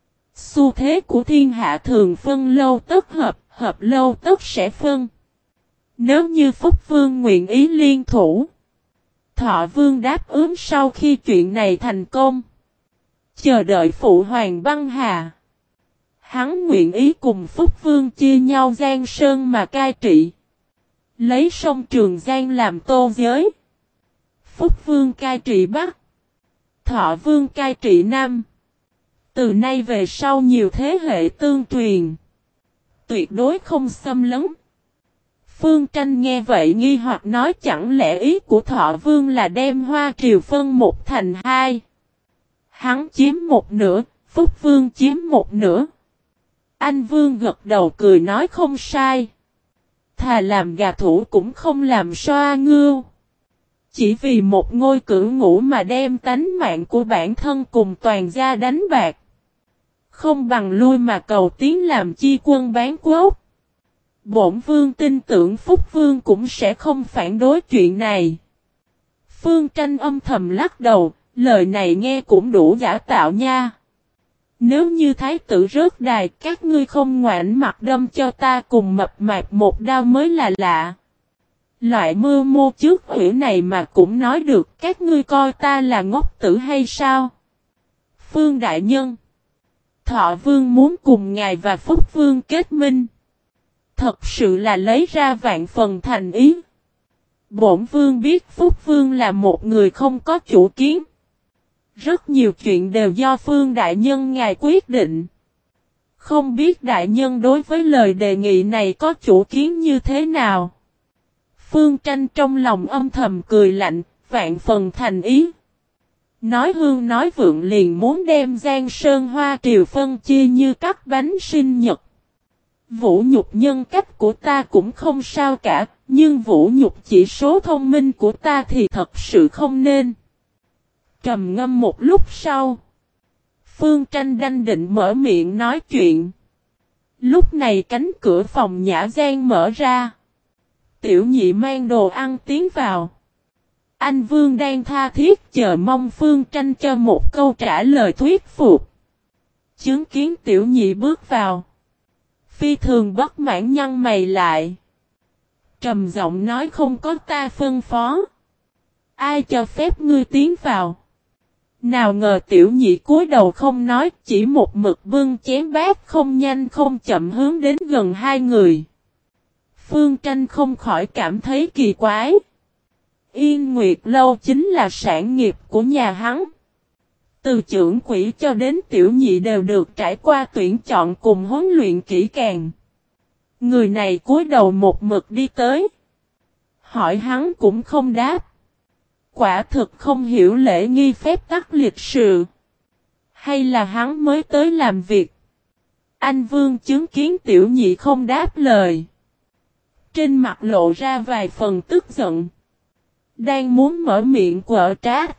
Xu thế của thiên hạ thường phân lâu tất hợp, hợp lâu tất sẽ phân. Nếu như Phúc Vương nguyện ý liên thủ. Thọ Vương đáp ứng sau khi chuyện này thành công. Chờ đợi phụ hoàng băng hà. Hắn nguyện ý cùng Phúc Vương chia nhau Giang Sơn mà cai trị. Lấy sông Trường Giang làm tô giới. Phúc Vương cai trị Bắc. Thọ Vương cai trị Nam. Từ nay về sau nhiều thế hệ tương truyền. Tuyệt đối không xâm lấn. Phương Tranh nghe vậy nghi hoặc nói, chẳng lẽ ý của Thọ Vương là đem Hoa Triều phân một thành hai. Hắn chiếm một nửa, Phúc Vương chiếm một nửa. Anh Vương gật đầu cười nói không sai. Thà làm gà thủ cũng không làm xoa ngưu. Chỉ vì một ngôi cửu ngũ mà đem tánh mạng của bản thân cùng toàn gia đánh bạc. Không bằng lui mà cầu tiến làm chi quân bán quốc. Bổn Vương tin tưởng Phúc Vương cũng sẽ không phản đối chuyện này. Phương Tranh âm thầm lắc đầu, lời này nghe cũng đủ giả tạo nha. Nếu như thái tử rớt đài, các ngươi không ngoảnh mặt đâm cho ta cùng mập mạp một đao mới là lạ. Loại mưu mô trước hủy này mà cũng nói được, các ngươi coi ta là ngốc tử hay sao? Phương đại nhân, Thọ Vương muốn cùng ngài và Phúc Vương kết minh. Thật sự là lấy ra vạn phần thành ý. Bổn Vương biết Phúc Vương là một người không có chủ kiến. Rất nhiều chuyện đều do Phương đại nhân ngài quyết định. Không biết đại nhân đối với lời đề nghị này có chủ kiến như thế nào? Phương Tranh trong lòng âm thầm cười lạnh, vạn phần thành ý. Nói hương nói vượng liền muốn đem Giang Sơn Hoa Triều phân chia như các bánh sinh nhật. Vũ nhục nhân cách của ta cũng không sao cả, nhưng vũ nhục chỉ số thông minh của ta thì thật sự không nên. Trầm ngâm một lúc sau, Phương Tranh đanh định mở miệng nói chuyện. Lúc này cánh cửa phòng Nhã Gian mở ra. Tiểu nhị mang đồ ăn tiến vào. Anh Vương đang tha thiết chờ mong Phương Tranh cho một câu trả lời thuyết phục. Chứng kiến tiểu nhị bước vào. Phi thường bất mãn nhăn mày lại. Trầm giọng nói, không có ta phân phó. Ai cho phép ngươi tiến vào? Nào ngờ tiểu nhị cúi đầu không nói, chỉ một mực bưng chén bát không nhanh không chậm hướng đến gần hai người. Phương Tranh không khỏi cảm thấy kỳ quái. Yên Nguyệt Lâu chính là sản nghiệp của nhà hắn. Từ trưởng quỹ cho đến tiểu nhị đều được trải qua tuyển chọn cùng huấn luyện kỹ càng. Người này cúi đầu một mực đi tới. Hỏi hắn cũng không đáp. Quả thực không hiểu lễ nghi phép tắc lịch sự. Hay là hắn mới tới làm việc? Anh Vương chứng kiến tiểu nhị không đáp lời. Trên mặt lộ ra vài phần tức giận. Đang muốn mở miệng quở trách.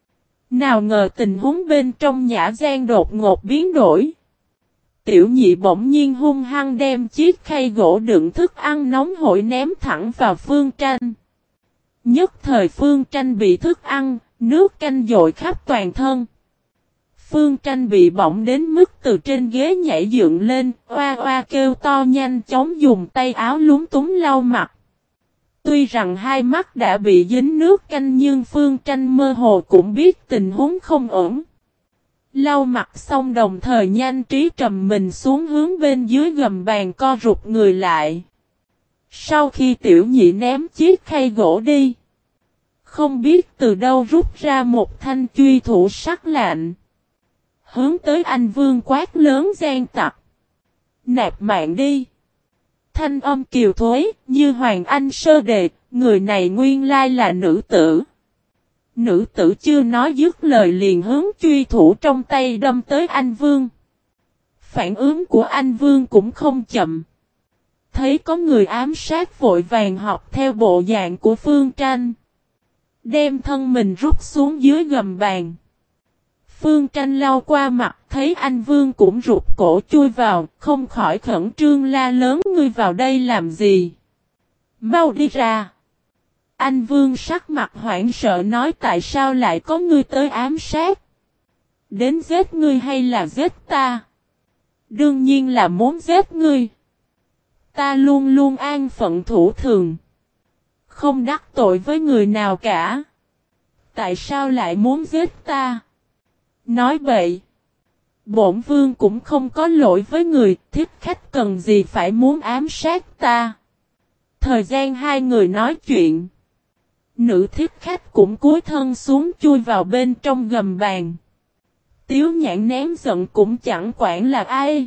Nào ngờ tình huống bên trong Nhã Gian đột ngột biến đổi. Tiểu nhị bỗng nhiên hung hăng đem chiếc khay gỗ đựng thức ăn nóng hổi ném thẳng vào Phương Tranh. Nhất thời Phương Tranh bị thức ăn, nước canh dội khắp toàn thân. Phương Tranh bị bỏng đến mức từ trên ghế nhảy dựng lên, oa oa kêu to, nhanh chóng dùng tay áo lúng túng lau mặt. Tuy rằng hai mắt đã bị dính nước canh nhưng Phương Tranh mơ hồ cũng biết tình huống không ổn. Lau mặt xong đồng thời nhanh trí trầm mình xuống hướng bên dưới gầm bàn co rụt người lại. Sau khi tiểu nhị ném chiếc khay gỗ đi, không biết từ đâu rút ra một thanh truy thủ sắc lạnh. Hướng tới anh Vương quát lớn gian tặc. Nạp mạng đi. Thanh âm kiều thối như Hoàng Anh sơ đề, người này nguyên lai là nữ tử. Nữ tử chưa nói dứt lời liền hướng truy thủ trong tay đâm tới anh Vương. Phản ứng của anh Vương cũng không chậm. Thấy có người ám sát vội vàng học theo bộ dạng của Phương Tranh. Đem thân mình rút xuống dưới gầm bàn. Phương Tranh lau qua mặt thấy anh Vương cũng rụt cổ chui vào, không khỏi khẩn trương la lớn ngươi vào đây làm gì? Mau đi ra! Anh Vương sắc mặt hoảng sợ nói tại sao lại có ngươi tới ám sát? Đến giết ngươi hay là giết ta? Đương nhiên là muốn giết ngươi. Ta luôn luôn an phận thủ thường. Không đắc tội với người nào cả. Tại sao lại muốn giết ta? Nói bậy. Bổn vương cũng không có lỗi với người, thiết khách cần gì phải muốn ám sát ta. Thời gian hai người nói chuyện. Nữ thiết khách cũng cúi thân xuống chui vào bên trong gầm bàn. Tiếu Nhãn nén giận cũng chẳng quản là ai.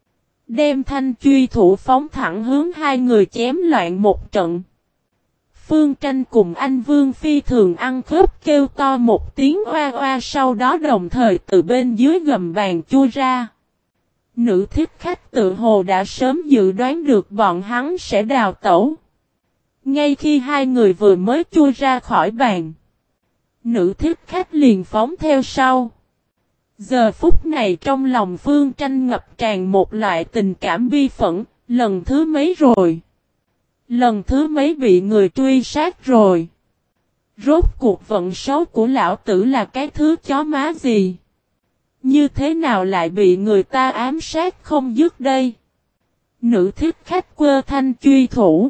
Đem thanh truy thủ phóng thẳng hướng hai người chém loạn một trận. Phương Tranh cùng anh Vương phi thường ăn khớp kêu to một tiếng oa oa sau đó đồng thời từ bên dưới gầm bàn chui ra. Nữ thiết khách tự hồ đã sớm dự đoán được bọn hắn sẽ đào tẩu. Ngay khi hai người vừa mới chui ra khỏi bàn, nữ thiết khách liền phóng theo sau. Giờ phút này trong lòng Phương Tranh ngập tràn một loại tình cảm bi phẫn, lần thứ mấy rồi. Lần thứ mấy bị người truy sát rồi. Rốt cuộc vận số của lão tử là cái thứ chó má gì? Như thế nào lại bị người ta ám sát không dứt đây? Nữ thiết khách quơ thanh truy thủ.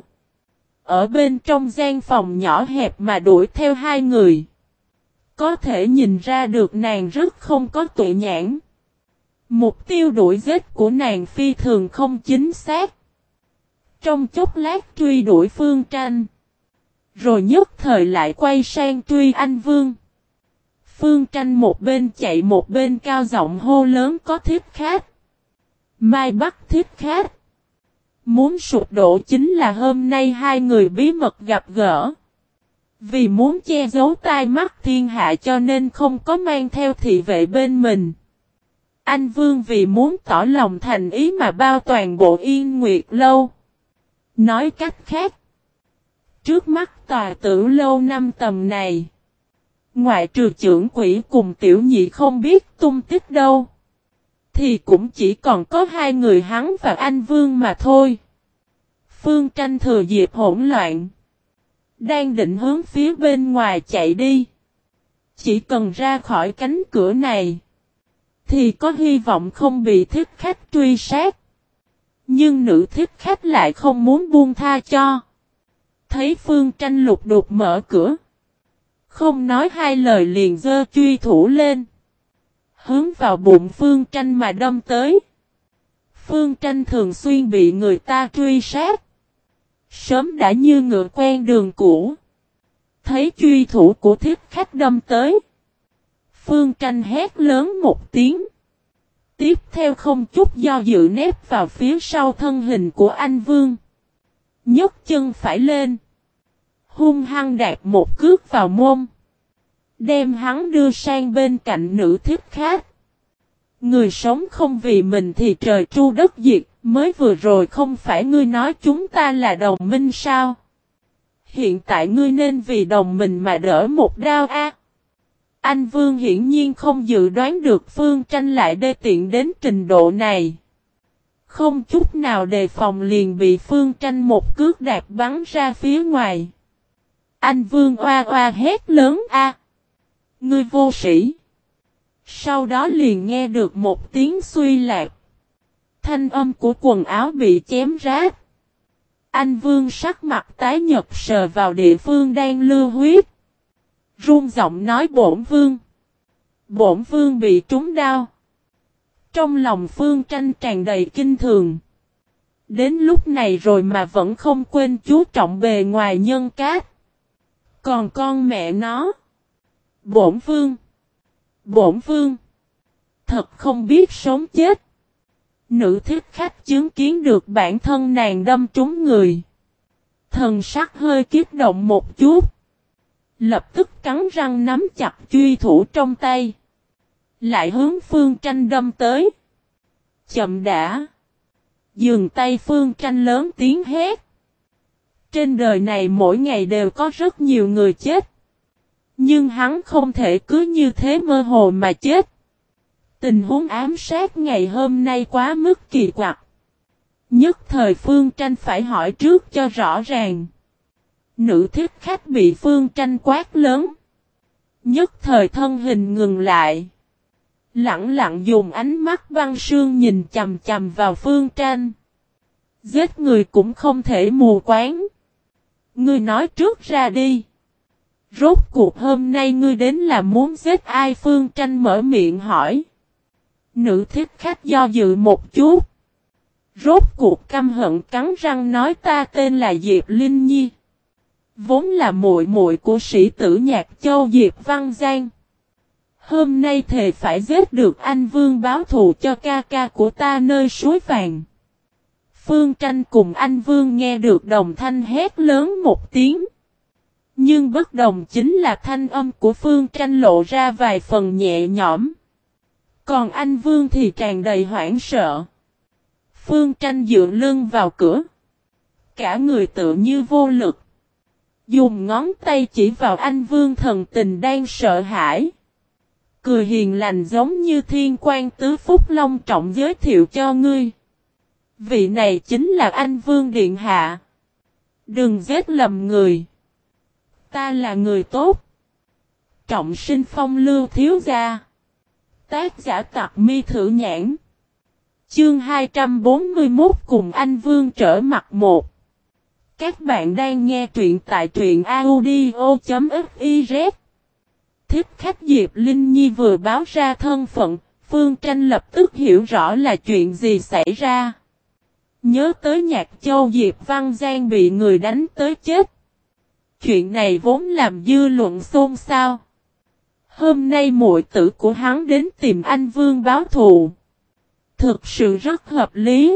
Ở bên trong gian phòng nhỏ hẹp mà đuổi theo hai người. Có thể nhìn ra được nàng rất không có tuệ nhãn. Mục tiêu đuổi giết của nàng phi thường không chính xác. Trong chốc lát truy đuổi Phương Tranh. Rồi nhất thời lại quay sang truy anh Vương. Phương Tranh một bên chạy một bên cao giọng hô lớn có thiết khách. Mai bắt thiết khách. Muốn sụp đổ chính là hôm nay hai người bí mật gặp gỡ. Vì muốn che giấu tai mắt thiên hạ cho nên không có mang theo thị vệ bên mình. Anh Vương vì muốn tỏ lòng thành ý mà bao toàn bộ Yên Nguyệt Lâu. Nói cách khác, trước mắt tòa tử lâu 5 tầng này, ngoại trừ trưởng quỷ cùng tiểu nhị không biết tung tích đâu, thì cũng chỉ còn có hai người hắn và anh Vương mà thôi. Phương Tranh thừa dịp hỗn loạn, đang định hướng phía bên ngoài chạy đi. Chỉ cần ra khỏi cánh cửa này, thì có hy vọng không bị thiết khách truy sát. Nhưng nữ thiết khách lại không muốn buông tha cho. Thấy Phương Tranh lục đục mở cửa. Không nói hai lời liền giơ truy thủ lên. Hướng vào bụng Phương Tranh mà đâm tới. Phương Tranh thường xuyên bị người ta truy sát. Sớm đã như ngựa quen đường cũ. Thấy truy thủ của thiết khách đâm tới. Phương Tranh hét lớn một tiếng. Tiếp theo không chút do dự nép vào phía sau thân hình của anh Vương. Nhấc chân phải lên. Hung hăng đạp một cước vào mông. Đem hắn đưa sang bên cạnh nữ thiết khách. Người sống không vì mình thì trời tru đất diệt. Mới vừa rồi không phải ngươi nói chúng ta là đồng minh sao? Hiện tại ngươi nên vì đồng mình mà đỡ một đao a. Anh Vương hiển nhiên không dự đoán được Phương Tranh lại đê tiện đến trình độ này. Không chút nào đề phòng liền bị Phương Tranh một cước đạp bắn ra phía ngoài. Anh Vương oa oa hét lớn a. Ngươi vô sĩ. Sau đó liền nghe được một tiếng suy lạc. Thanh âm của quần áo bị chém rách. Anh Vương sắc mặt tái nhợt sờ vào địa phương đang lưu huyết. Run giọng nói bổn vương. Bổn vương bị trúng đau. Trong lòng Phương Tranh tràn đầy kinh thường. Đến lúc này rồi mà vẫn không quên chú trọng bề ngoài nhân cát. Còn con mẹ nó. Bổn vương. Bổn vương. Thật không biết sống chết. Nữ thích khách chứng kiến được bản thân nàng đâm trúng người. Thần sắc hơi kiếp động một chút. Lập tức cắn răng nắm chặt truy thủ trong tay. Lại hướng Phương Tranh đâm tới. Chậm đã. Dừng tay Phương Tranh lớn tiếng hét. Trên đời này mỗi ngày đều có rất nhiều người chết. Nhưng hắn không thể cứ như thế mơ hồ mà chết. Tình huống ám sát ngày hôm nay quá mức kỳ quặc. Nhất thời Phương Tranh phải hỏi trước cho rõ ràng. Nữ thích khách bị Phương Tranh quát lớn. Nhất thời thân hình ngừng lại. Lặng lặng dùng ánh mắt băng sương nhìn chằm chằm vào Phương Tranh. Giết người cũng không thể mù quáng. Ngươi nói trước ra đi. Rốt cuộc hôm nay ngươi đến là muốn giết ai? Phương Tranh mở miệng hỏi. Nữ thích khách do dự một chút. Rốt cuộc căm hận cắn răng nói ta tên là Diệp Linh Nhi. Vốn là muội muội của sĩ tử Nhạc Châu Diệp Văn Giang. Hôm nay thề phải giết được anh Vương báo thù cho ca ca của ta nơi suối vàng. Phương Tranh cùng anh Vương nghe được đồng thanh hét lớn một tiếng. Nhưng bất đồng chính là thanh âm của Phương Tranh lộ ra vài phần nhẹ nhõm. Còn anh Vương thì tràn đầy hoảng sợ. Phương Tranh dựa lưng vào cửa. Cả người tự như vô lực. Dùng ngón tay chỉ vào anh Vương thần tình đang sợ hãi. Cười hiền lành giống như thiên quan tứ phúc long trọng giới thiệu cho ngươi. Vị này chính là anh Vương Điện Hạ. Đừng giết lầm người. Ta là người tốt. Trọng sinh phong lưu thiếu gia. Tác giả Tặc Mi Thử Nhãn. Chương 241 cùng anh Vương trở mặt một. Các bạn đang nghe truyện tại truyện audio.fiz. Thích khách Diệp Linh Nhi vừa báo ra thân phận, Phương Tranh lập tức hiểu rõ là chuyện gì xảy ra. Nhớ tới Nhạc Châu Diệp Văn Giang bị người đánh tới chết. Chuyện này vốn làm dư luận xôn xao. Hôm nay muội tử của hắn đến tìm anh Vương báo thù. Thực sự rất hợp lý.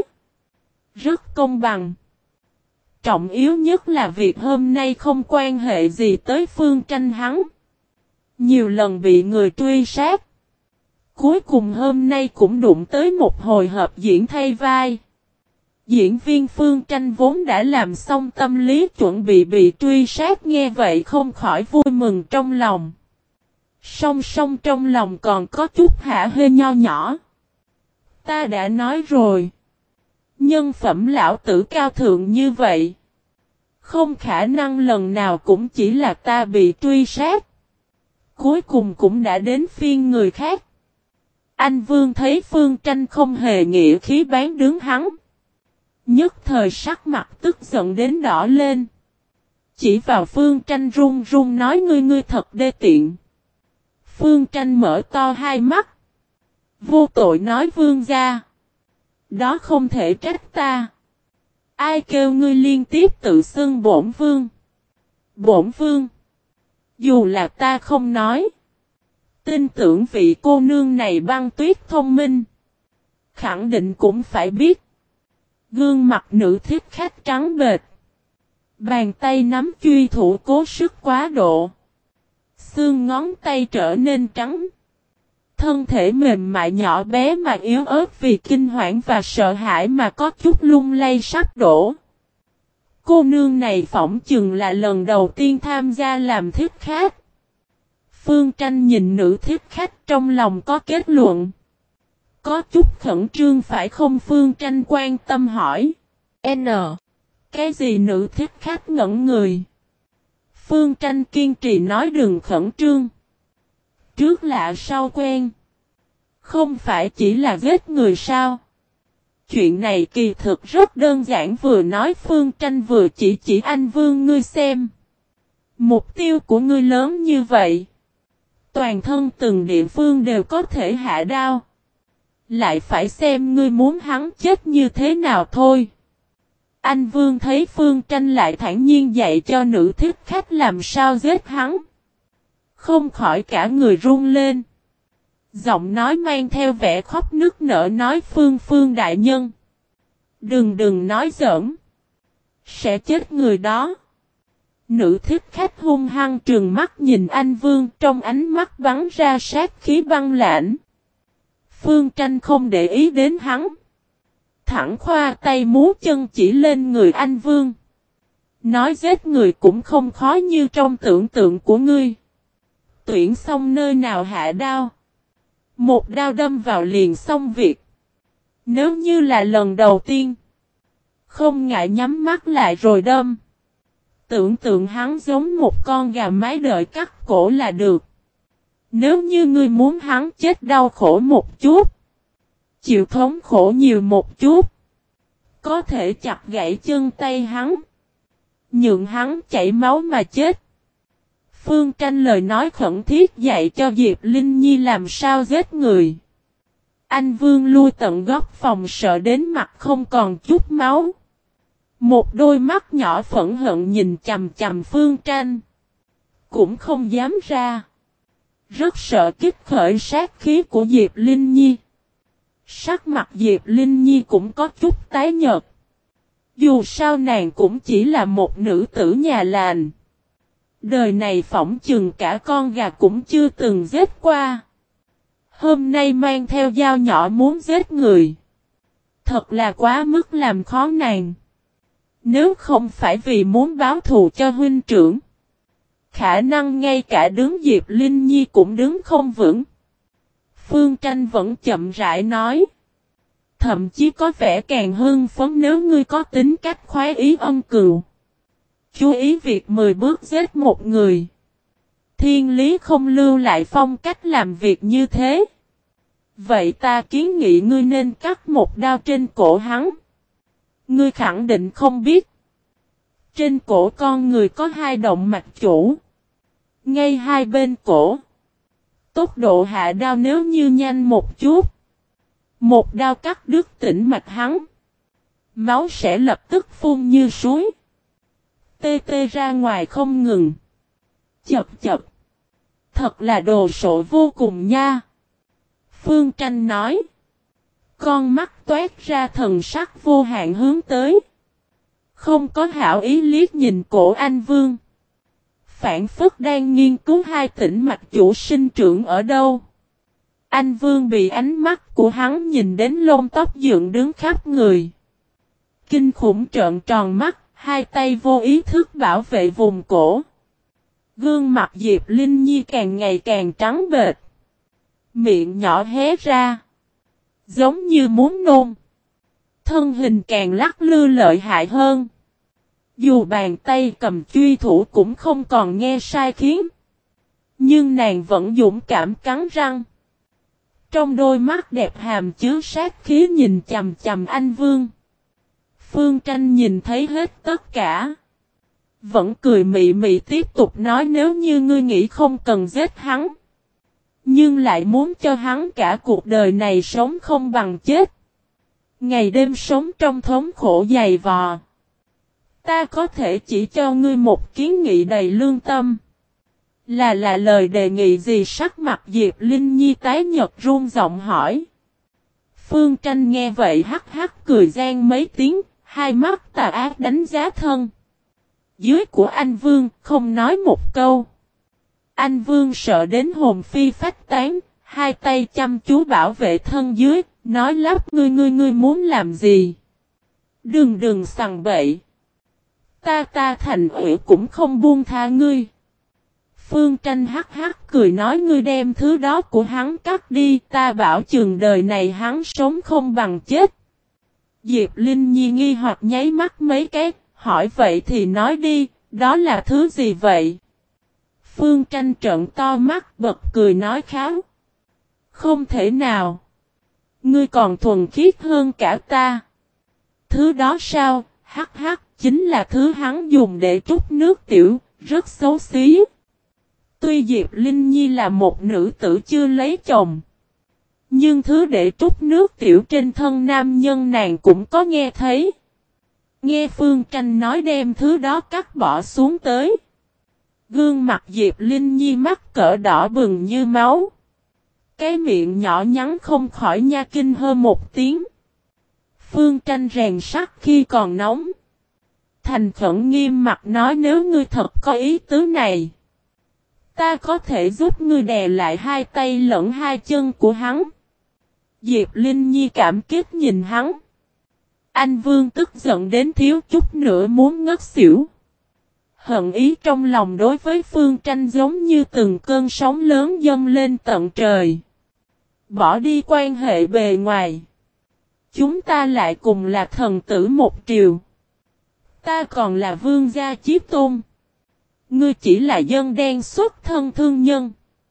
Rất công bằng. Trọng yếu nhất là việc hôm nay không quan hệ gì tới Phương Tranh hắn. Nhiều lần bị người truy sát. Cuối cùng hôm nay cũng đụng tới một hồi hợp diễn thay vai. Diễn viên Phương Tranh vốn đã làm xong tâm lý chuẩn bị truy sát nghe vậy không khỏi vui mừng trong lòng. Song song trong lòng còn có chút hả hê nho nhỏ. Ta đã nói rồi. Nhân phẩm lão tử cao thượng như vậy. Không khả năng lần nào cũng chỉ là ta bị truy sát. Cuối cùng cũng đã đến phiên người khác. Anh Vương thấy Phương Tranh không hề nghĩa khí bán đứng hắn. Nhất thời sắc mặt tức giận đến đỏ lên. Chỉ vào Phương Tranh run run nói ngươi thật đê tiện. Phương Tranh mở to hai mắt. Vô tội nói Vương gia. Đó không thể trách ta. Ai kêu ngươi liên tiếp tự xưng bổn vương. Bổn vương. Dù là ta không nói. Tin tưởng vị cô nương này băng tuyết thông minh. Khẳng định cũng phải biết. Gương mặt nữ thích khách trắng bệch. Bàn tay nắm truy thủ cố sức quá độ. Xương ngón tay trở nên trắng. Thân thể mềm mại nhỏ bé mà yếu ớt vì kinh hoảng và sợ hãi mà có chút lung lay sắp đổ. Cô nương này phỏng chừng là lần đầu tiên tham gia làm thích khách. Phương Tranh nhìn nữ thích khách trong lòng có kết luận. Có chút khẩn trương phải không? Phương Tranh quan tâm hỏi. N. Cái gì? Nữ thích khách ngẩn người. Phương Tranh kiên trì nói đừng khẩn trương. Trước lạ sau quen. Không phải chỉ là giết người sao? Chuyện này kỳ thực rất đơn giản, vừa nói Phương Tranh vừa chỉ anh Vương, ngươi xem. Mục tiêu của ngươi lớn như vậy. Toàn thân từng địa phương đều có thể hạ đao. Lại phải xem ngươi muốn hắn chết như thế nào thôi. Anh Vương thấy Phương Tranh lại thản nhiên dạy cho nữ thích khách làm sao giết hắn. Không khỏi cả người run lên. Giọng nói mang theo vẻ khóc nức nở nói Phương đại nhân. Đừng nói giỡn. Sẽ chết người đó. Nữ thích khách hung hăng trừng mắt nhìn anh Vương, trong ánh mắt bắn ra sát khí băng lãnh. Phương Tranh không để ý đến hắn. Thẳng khoa tay múa chân chỉ lên người anh Vương. Nói giết người cũng không khó như trong tưởng tượng của ngươi. Tuyển xong nơi nào hạ đao. Một đao đâm vào liền xong việc. Nếu như là lần đầu tiên, không ngại nhắm mắt lại rồi đâm. Tưởng tượng hắn giống một con gà mái đợi cắt cổ là được. Nếu như ngươi muốn hắn chết đau khổ một chút, chịu thống khổ nhiều một chút, có thể chặt gãy chân tay hắn, nhượng hắn chảy máu mà chết. Phương Tranh lời nói khẩn thiết dạy cho Diệp Linh Nhi làm sao giết người. Anh Vương lui tận góc phòng sợ đến mặt không còn chút máu. Một đôi mắt nhỏ phẫn hận nhìn chằm chằm Phương Tranh. Cũng không dám ra. Rất sợ kích khởi sát khí của Diệp Linh Nhi. Sắc mặt Diệp Linh Nhi cũng có chút tái nhợt. Dù sao nàng cũng chỉ là một nữ tử nhà lành. Đời này phỏng chừng cả con gà cũng chưa từng giết qua. Hôm nay mang theo dao nhỏ muốn giết người. Thật là quá mức làm khó nàng. Nếu không phải vì muốn báo thù cho huynh trưởng, khả năng ngay cả đứng Diệp Linh Nhi cũng đứng không vững. Phương Tranh vẫn chậm rãi nói. Thậm chí có vẻ càng hưng phấn nếu ngươi có tính cách khoái ý ân cừu. Chú ý việc 10 bước giết một người. Thiên lý không lưu lại phong cách làm việc như thế. Vậy ta kiến nghị ngươi nên cắt một đao trên cổ hắn. Ngươi khẳng định không biết. Trên cổ con người có 2 động mạch chủ. Ngay hai bên cổ. Tốc độ hạ đao nếu như nhanh một chút. Một đao cắt đứt tĩnh mạch hắn. Máu sẽ lập tức phun như suối. Tê tê ra ngoài không ngừng. Chập chập. Thật là đồ sộ vô cùng nha. Phương Tranh nói. Con mắt toát ra thần sắc vô hạn hướng tới. Không có hảo ý liếc nhìn cổ anh Vương. Phản phất đang nghiên cứu hai tĩnh mạch chủ sinh trưởng ở đâu. Anh Vương bị ánh mắt của hắn nhìn đến lông tóc dựng đứng khắp người. Kinh khủng trợn tròn mắt, hai tay vô ý thức bảo vệ vùng cổ. Gương mặt Diệp Linh Nhi càng ngày càng trắng bệch. Miệng nhỏ hé ra. Giống như muốn nôn. Thân hình càng lắc lư lợi hại hơn. Dù bàn tay cầm truy thủ cũng không còn nghe sai khiến. Nhưng nàng vẫn dũng cảm cắn răng. Trong đôi mắt đẹp hàm chứa sát khí nhìn chằm chằm anh Vương. Phương Tranh nhìn thấy hết tất cả. Vẫn cười mị mị tiếp tục nói nếu như ngươi nghĩ không cần giết hắn. Nhưng lại muốn cho hắn cả cuộc đời này sống không bằng chết. Ngày đêm sống trong thống khổ dày vò. Ta có thể chỉ cho ngươi một kiến nghị đầy lương tâm. Là lời đề nghị gì? Sắc mặt Diệp Linh Nhi tái nhợt run giọng hỏi. Phương Tranh nghe vậy hắc hắc cười gian mấy tiếng, hai mắt tà ác đánh giá thân. Dưới của anh Vương không nói một câu. Anh Vương sợ đến hồn phi phách tán, hai tay chăm chú bảo vệ thân dưới, nói lắp ngươi muốn làm gì? Đừng sằng bậy. Ta thành ủy cũng không buông tha ngươi. Phương Tranh hắc hắc cười nói ngươi đem thứ đó của hắn cắt đi, ta bảo chừng đời này hắn sống không bằng chết. Diệp Linh Nhi nghi hoặc nháy mắt mấy cái, hỏi vậy thì nói đi, đó là thứ gì vậy? Phương Tranh trợn to mắt bật cười nói kháo. Không thể nào. Ngươi còn thuần khiết hơn cả ta. Thứ đó sao? Hắc hắc, chính là thứ hắn dùng để trút nước tiểu, rất xấu xí. Tuy Diệp Linh Nhi là một nữ tử chưa lấy chồng, nhưng thứ để trút nước tiểu trên thân nam nhân nàng cũng có nghe thấy. Nghe Phương Tranh nói đem thứ đó cắt bỏ xuống tới. Gương mặt Diệp Linh Nhi mắt cỡ đỏ bừng như máu. Cái miệng nhỏ nhắn không khỏi nha kinh hơn một tiếng. Phương Tranh rèn sắt khi còn nóng. Thành khẩn nghiêm mặt nói nếu ngươi thật có ý tứ này, ta có thể giúp ngươi đè lại hai tay lẫn hai chân của hắn. Diệp Linh Nhi cảm kích nhìn hắn. Anh Vương tức giận đến thiếu chút nữa muốn ngất xỉu. Hận ý trong lòng đối với Phương Tranh giống như từng cơn sóng lớn dâng lên tận trời. Bỏ đi quan hệ bề ngoài. Chúng ta lại cùng là thần tử một triều. Ta còn là vương gia chí tôn. Ngươi chỉ là dân đen xuất thân thương nhân.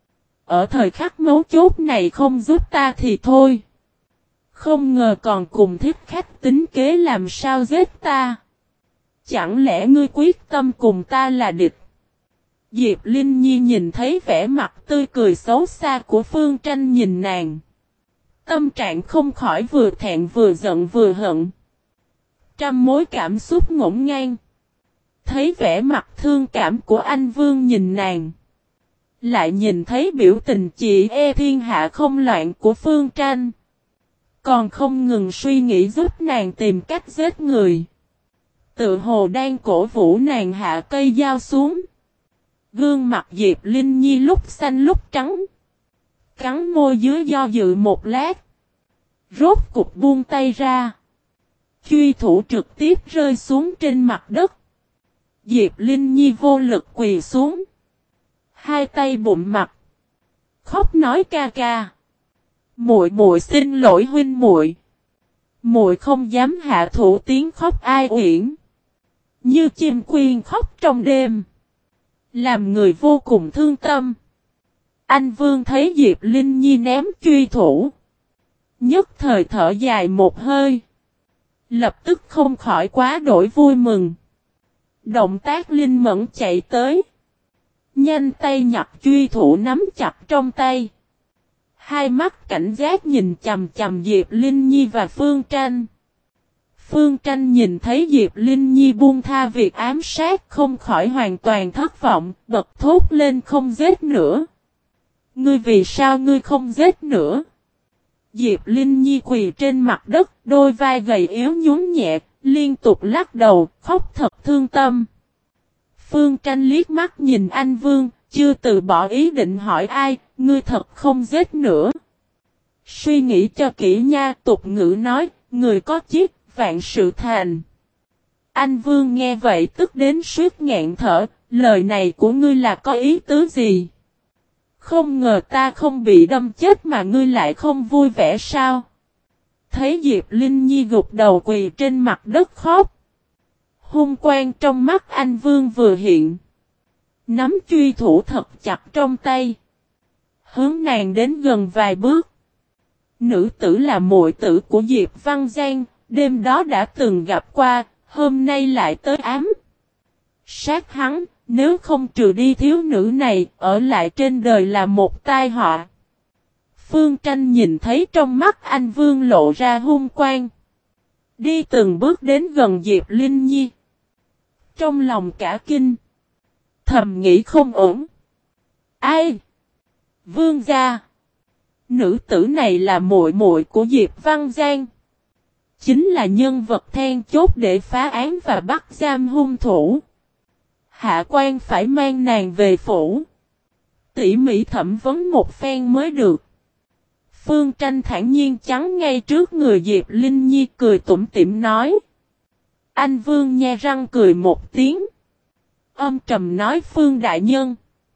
Ở thời khắc mấu chốt này không giúp ta thì thôi. Không ngờ còn cùng thích khách tính kế làm sao giết ta. Chẳng lẽ ngươi quyết tâm cùng ta là địch? Diệp Linh Nhi nhìn thấy vẻ mặt tươi cười xấu xa của Phương Tranh nhìn nàng. Tâm trạng không khỏi vừa thẹn vừa giận vừa hận. Trăm mối cảm xúc ngổn ngang. Thấy vẻ mặt thương cảm của anh Vương nhìn nàng. Lại nhìn thấy biểu tình chị thiên hạ không loạn của Phương Tranh. Còn không ngừng suy nghĩ giúp nàng tìm cách giết người. Tự hồ đang cổ vũ nàng hạ cây dao xuống. Gương mặt Diệp Linh Nhi lúc xanh lúc trắng. Cắn môi dưới do dự một lát. Rốt cục buông tay ra. Truy thủ trực tiếp rơi xuống trên mặt đất. Diệp Linh Nhi vô lực quỳ xuống. Hai tay bụm mặt. Khóc nói ca ca. Muội muội xin lỗi huynh muội. Muội không dám hạ thủ tiếng khóc ai uyển. Như chim quyên khóc trong đêm. Làm người vô cùng thương tâm. Anh Vương thấy Diệp Linh Nhi ném truy thủ. Nhất thời thở dài một hơi. Lập tức không khỏi quá đổi vui mừng. Động tác linh mẫn chạy tới. Nhanh tay nhặt truy thủ nắm chặt trong tay. Hai mắt cảnh giác nhìn chầm chầm Diệp Linh Nhi và Phương Tranh. Phương Tranh nhìn thấy Diệp Linh Nhi buông tha việc ám sát không khỏi hoàn toàn thất vọng, bật thốt lên không giết nữa. Ngươi vì sao ngươi không giết nữa? Diệp Linh Nhi quỳ trên mặt đất, đôi vai gầy yếu nhún nhẹ, liên tục lắc đầu, khóc thật thương tâm. Phương Tranh liếc mắt nhìn anh Vương, chưa từ bỏ ý định hỏi ai, ngươi thật không giết nữa. Suy nghĩ cho kỹ nha, tục ngữ nói, người có chiếc, vạn sự thành. Anh Vương nghe vậy tức đến suýt nghẹn thở, lời này của ngươi là có ý tứ gì? Không ngờ ta không bị đâm chết mà ngươi lại không vui vẻ sao? Thấy Diệp Linh Nhi gục đầu quỳ trên mặt đất khóc. Hung quang trong mắt anh Vương vừa hiện. Nắm truy thủ thật chặt trong tay. Hướng nàng đến gần vài bước. Nữ tử là muội tử của Diệp Văn Giang, đêm đó đã từng gặp qua, hôm nay lại tới ám sát hắn, nếu không trừ đi thiếu nữ này, ở lại trên đời là một tai họa. Phương Tranh nhìn thấy trong mắt anh Vương lộ ra hung quang. Đi từng bước đến gần Diệp Linh Nhi. Trong lòng cả kinh. Thầm nghĩ không ổn. Ai? Vương gia. Nữ tử này là muội muội của Diệp Văn Giang. Chính là nhân vật then chốt để phá án và bắt giam hung thủ. Hạ quan phải mang nàng về phủ. Tỉ mỉ thẩm vấn một phen mới được. Phương Tranh thản nhiên chắn ngay trước người Diệp Linh Nhi cười tủm tỉm nói. Anh Vương nhe răng cười một tiếng. Âm trầm nói Phương đại nhân.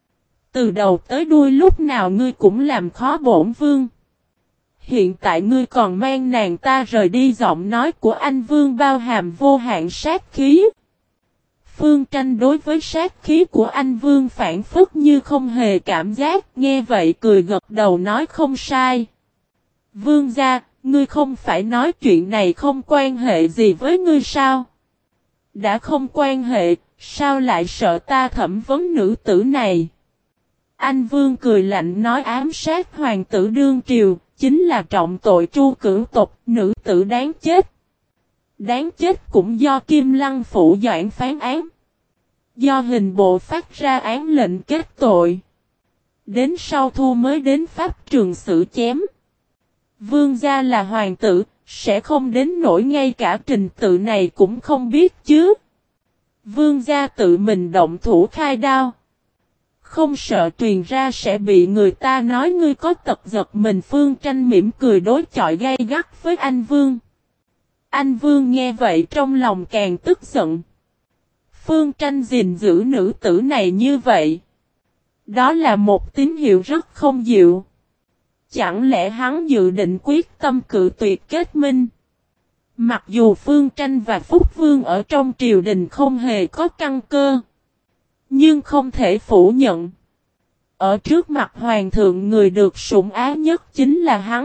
Từ đầu tới đuôi lúc nào ngươi cũng làm khó bổn vương. Hiện tại ngươi còn mang nàng ta rời đi, giọng nói của anh Vương bao hàm vô hạn sát khí. Phương Tranh đối với sát khí của anh Vương phản phất như không hề cảm giác, nghe vậy cười gật đầu nói không sai. Vương gia, ngươi không phải nói chuyện này không quan hệ gì với ngươi sao? Đã không quan hệ, sao lại sợ ta thẩm vấn nữ tử này? Anh Vương cười lạnh nói ám sát hoàng tử đương triều, chính là trọng tội tru cửu tộc, nữ tử đáng chết. Đáng chết cũng do Kim Lăng Phủ Doãn phán án. Do hình bộ phát ra án lệnh kết tội. Đến sau thu mới đến pháp trường xử chém. Vương gia là hoàng tử, sẽ không đến nỗi ngay cả trình tự này cũng không biết chứ. Vương gia tự mình động thủ khai đao. Không sợ truyền ra sẽ bị người ta nói ngươi có tật giật mình. Phương Tranh mỉm cười đối chọi gay gắt với anh Vương. Anh Vương nghe vậy trong lòng càng tức giận. Phương Tranh gìn giữ nữ tử này như vậy. Đó là một tín hiệu rất không dịu. Chẳng lẽ hắn dự định quyết tâm cự tuyệt kết minh? Mặc dù Phương Tranh và Phúc Vương ở trong triều đình không hề có căn cơ. Nhưng không thể phủ nhận. Ở trước mặt hoàng thượng người được sủng ái nhất chính là hắn.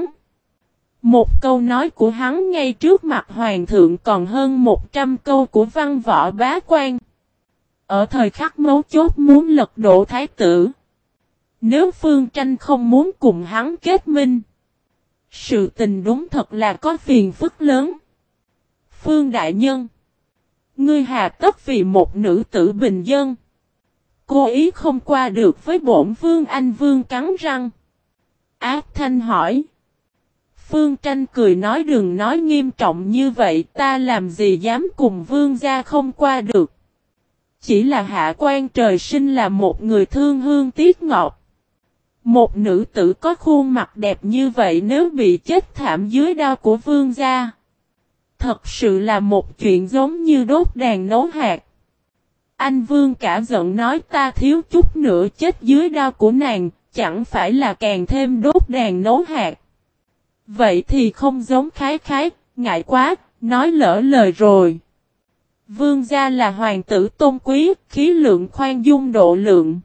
Một câu nói của hắn ngay trước mặt hoàng thượng còn hơn 100 câu của văn võ bá quan. Ở thời khắc mấu chốt muốn lật đổ thái tử. Nếu Phương Tranh không muốn cùng hắn kết minh. Sự tình đúng thật là có phiền phức lớn. Phương Đại Nhân. Ngươi hà tất vì một nữ tử bình dân. Cô ý không qua được với bổn vương. Anh Vương cắn răng. Ác thanh hỏi. Phương Tranh cười nói đừng nói nghiêm trọng như vậy. Ta làm gì dám cùng vương gia không qua được. Chỉ là hạ quan trời sinh là một người thương hương tiếc ngọt. Một nữ tử có khuôn mặt đẹp như vậy nếu bị chết thảm dưới đao của vương gia. Thật sự là một chuyện giống như đốt đàn nấu hạt. Anh Vương cả giận nói ta thiếu chút nữa chết dưới đao của nàng, chẳng phải là càng thêm đốt đàn nấu hạt. Vậy thì không giống khái khái, ngại quá, nói lỡ lời rồi. Vương gia là hoàng tử tôn quý, khí lượng khoan dung độ lượng.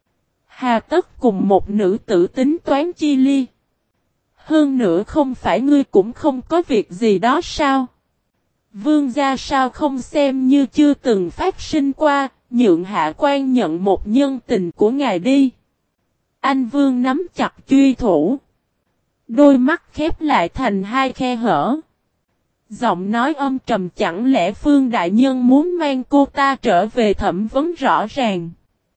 Hà tất cùng một nữ tử tính toán chi ly. Hơn nữa không phải ngươi cũng không có việc gì đó sao? Vương gia sao không xem như chưa từng phát sinh qua, nhượng hạ quan nhận một nhân tình của ngài đi. Anh Vương nắm chặt truy thủ. Đôi mắt khép lại thành hai khe hở. Giọng nói âm trầm chẳng lẽ Phương Đại Nhân muốn mang cô ta trở về thẩm vấn rõ ràng.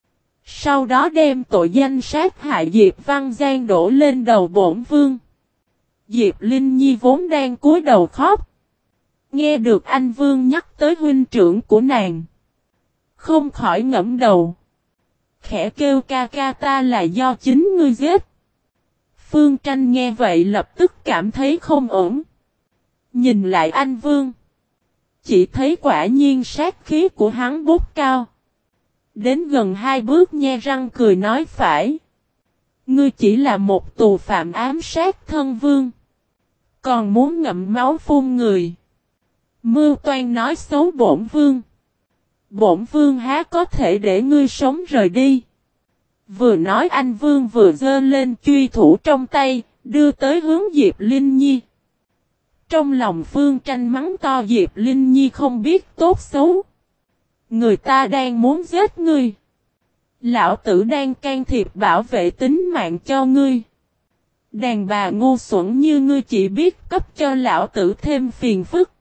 Sau đó đem tội danh sát hại Diệp Văn Giang đổ lên đầu bổn vương. Diệp Linh Nhi vốn đang cúi đầu khóc. Nghe được anh Vương nhắc tới huynh trưởng của nàng. Không khỏi ngẫm đầu. Khẽ kêu ca ca ta là do chính ngươi giết. Phương Tranh nghe vậy lập tức cảm thấy không ổn. Nhìn lại anh Vương. Chỉ thấy quả nhiên sát khí của hắn bốc cao. Đến gần 2 bước nhe răng cười nói phải. Ngươi chỉ là một tù phạm ám sát thân vương. Còn muốn ngậm máu phun người. Mưu toan nói xấu bổn vương. Bổn vương há có thể để ngươi sống rời đi. Vừa nói anh Vương vừa giơ lên truy thủ trong tay, đưa tới hướng Diệp Linh Nhi. Trong lòng Phương Tranh mắng to Diệp Linh Nhi không biết tốt xấu. Người ta đang muốn giết ngươi. Lão tử đang can thiệp bảo vệ tính mạng cho ngươi. Đàn bà ngu xuẩn như ngươi chỉ biết cấp cho lão tử thêm phiền phức.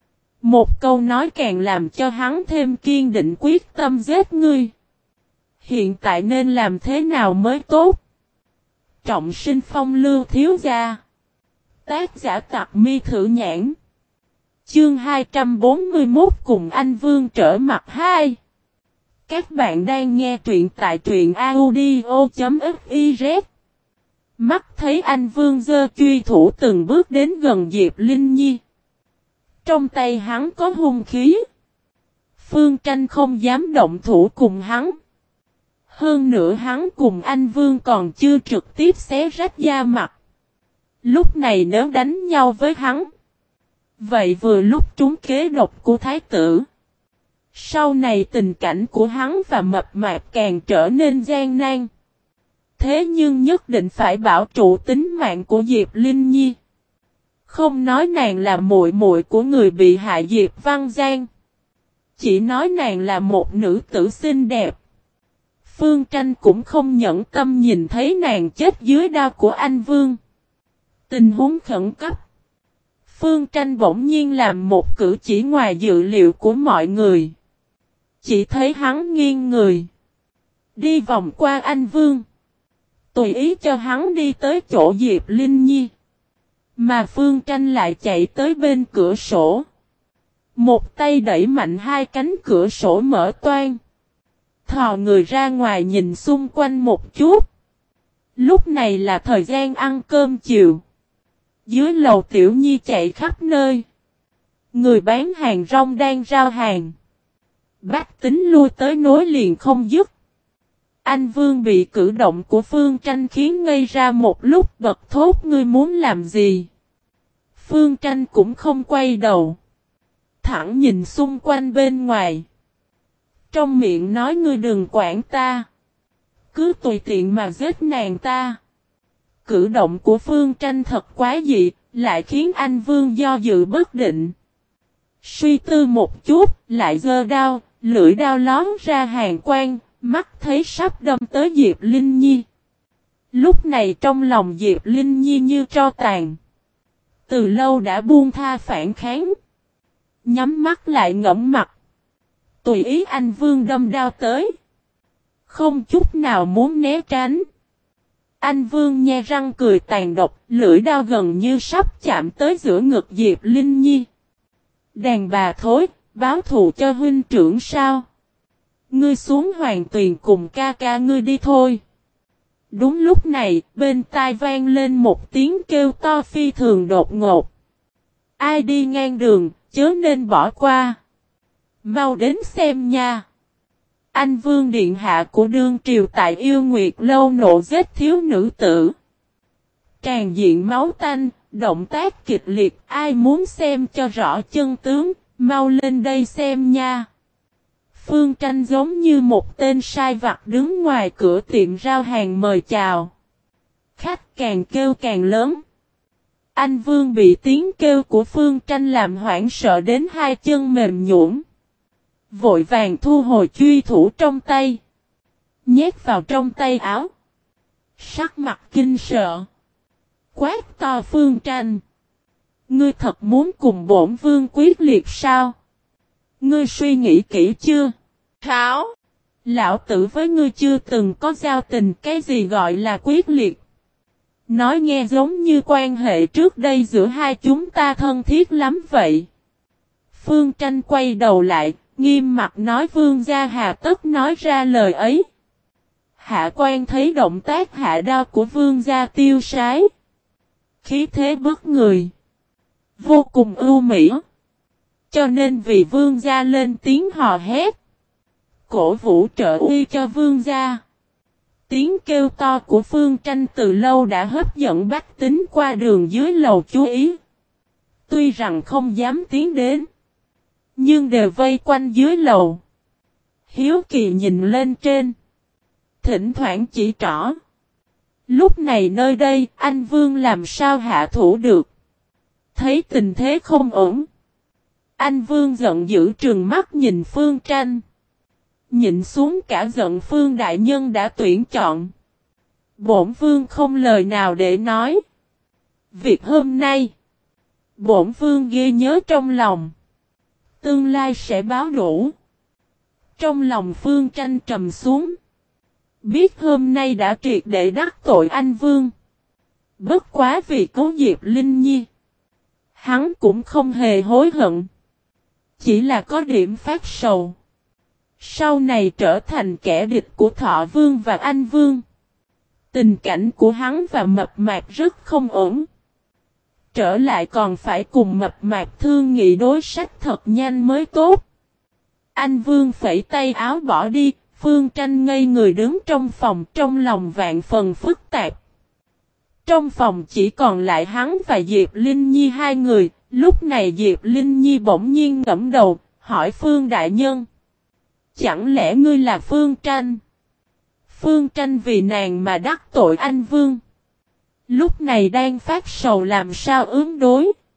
Một câu nói càng làm cho hắn thêm kiên định quyết tâm giết ngươi. Hiện tại nên làm thế nào mới tốt? Trọng sinh phong lưu thiếu gia. Tác giả Tặc Mi Thử Nhãn. Chương 241 cùng anh Vương trở mặt 2. Các bạn đang nghe truyện tại truyện audio.fiz. Mắt thấy anh Vương giơ truy thủ từng bước đến gần Diệp Linh Nhi. Trong tay hắn có hung khí. Phương Tranh không dám động thủ cùng hắn. Hơn nữa hắn cùng anh Vương còn chưa trực tiếp xé rách da mặt. Lúc này nếu đánh nhau với hắn. Vậy vừa lúc trúng kế độc của thái tử. Sau này tình cảnh của hắn và mập mạp càng trở nên gian nan. Thế nhưng nhất định phải bảo trụ tính mạng của Diệp Linh Nhi. Không nói nàng là muội muội của người bị hại Diệp Văn Giang. Chỉ nói nàng là một nữ tử xinh đẹp. Phương Tranh cũng không nhẫn tâm nhìn thấy nàng chết dưới đao của anh Vương. Tình huống khẩn cấp. Phương Tranh bỗng nhiên làm một cử chỉ ngoài dự liệu của mọi người. Chỉ thấy hắn nghiêng người. Đi vòng qua anh Vương. Tùy ý cho hắn đi tới chỗ Diệp Linh Nhi. Mà Phương Tranh lại chạy tới bên cửa sổ. Một tay đẩy mạnh hai cánh cửa sổ mở toang. Thò người ra ngoài nhìn xung quanh một chút. Lúc này là thời gian ăn cơm chiều. Dưới lầu Tiểu Nhi chạy khắp nơi. Người bán hàng rong đang rao hàng. Bách tính lui tới nối liền không dứt. Anh Vương bị cử động của Phương Tranh khiến ngây ra một lúc, bật thốt: ngươi muốn làm gì? Phương Tranh cũng không quay đầu. Thẳng nhìn xung quanh bên ngoài. Trong miệng nói: ngươi đừng quản ta. Cứ tùy tiện mà giết nàng ta. Cử động của Phương Tranh thật quá dị, lại khiến anh Vương do dự bất định. Suy tư một chút, lại giơ đao, lưỡi đao lón ra hàn quang, mắt thấy sắp đâm tới Diệp Linh Nhi. Lúc này trong lòng Diệp Linh Nhi như tro tàn. Từ lâu đã buông tha phản kháng. Nhắm mắt lại ngẫm mặt. Tùy ý anh Vương đâm đao tới. Không chút nào muốn né tránh. Anh Vương nhe răng cười tàn độc, lưỡi đao gần như sắp chạm tới giữa ngực Diệp Linh Nhi. Đàn bà thối, báo thù cho huynh trưởng sao? Ngươi xuống Hoàng Tuyền cùng ca ca ngươi đi thôi. Đúng lúc này, bên tai vang lên một tiếng kêu to phi thường đột ngột. Ai đi ngang đường, chớ nên bỏ qua. Mau đến xem nha. Anh Vương điện hạ của đương triều tại Yêu Nguyệt lâu nộ giết thiếu nữ tử. Tràn diện máu tanh, động tác kịch liệt, ai muốn xem cho rõ chân tướng, mau lên đây xem nha. Phương Tranh giống như một tên sai vặt đứng ngoài cửa tiệm rao hàng mời chào. Khách càng kêu càng lớn. Anh Vương bị tiếng kêu của Phương Tranh làm hoảng sợ đến hai chân mềm nhũn. Vội vàng thu hồi truy thủ trong tay. Nhét vào trong tay áo. Sắc mặt kinh sợ. Quát to: Phương Tranh, ngươi thật muốn cùng bổn vương quyết liệt sao? Ngươi suy nghĩ kỹ chưa? Tháo! Lão tử với ngươi chưa từng có giao tình, cái gì gọi là quyết liệt? Nói nghe giống như quan hệ trước đây giữa hai chúng ta thân thiết lắm vậy. Phương Tranh quay đầu lại, nghiêm mặt nói: vương gia hà tất nói ra lời ấy. Hạ quan thấy động tác hạ đao của vương gia tiêu sái. Khí thế bức người. Vô cùng ưu mỹ. Cho nên vì vương gia lên tiếng hò hét. Cổ vũ trợ uy cho vương gia. Tiếng kêu to của Phương Tranh từ lâu đã hấp dẫn bách tính qua đường dưới lầu chú ý. Tuy rằng không dám tiến đến. Nhưng đều vây quanh dưới lầu. Hiếu kỳ nhìn lên trên. Thỉnh thoảng chỉ trỏ. Lúc này nơi đây anh Vương làm sao hạ thủ được. Thấy tình thế không ổn. Anh Vương giận dữ trừng mắt nhìn Phương Tranh. Nhịn xuống cả giận Phương đại nhân đã tuyển chọn. Bổn Vương không lời nào để nói. Việc hôm nay. Bổn Vương ghi nhớ trong lòng. Tương lai sẽ báo đủ. Trong lòng Phương Tranh trầm xuống. Biết hôm nay đã triệt để đắc tội anh Vương. Bất quá vì cứu Diệp Linh Nhi. Hắn cũng không hề hối hận. Chỉ là có điểm phát sầu. Sau này trở thành kẻ địch của Thọ Vương và Anh Vương. Tình cảnh của hắn và Mập Mạp rất không ổn. Trở lại còn phải cùng Mập Mạp thương nghị đối sách thật nhanh mới tốt. Anh Vương phẩy tay áo bỏ đi. Phương Tranh ngây người đứng trong phòng, trong lòng vạn phần phức tạp. Trong phòng chỉ còn lại hắn và Diệp Linh Nhi hai người. Lúc này Diệp Linh Nhi bỗng nhiên ngẫm đầu, hỏi Phương đại nhân. Chẳng lẽ ngươi là Phương Tranh? Phương Tranh vì nàng mà đắc tội anh Vương. Lúc này đang phát sầu làm sao ứng đối.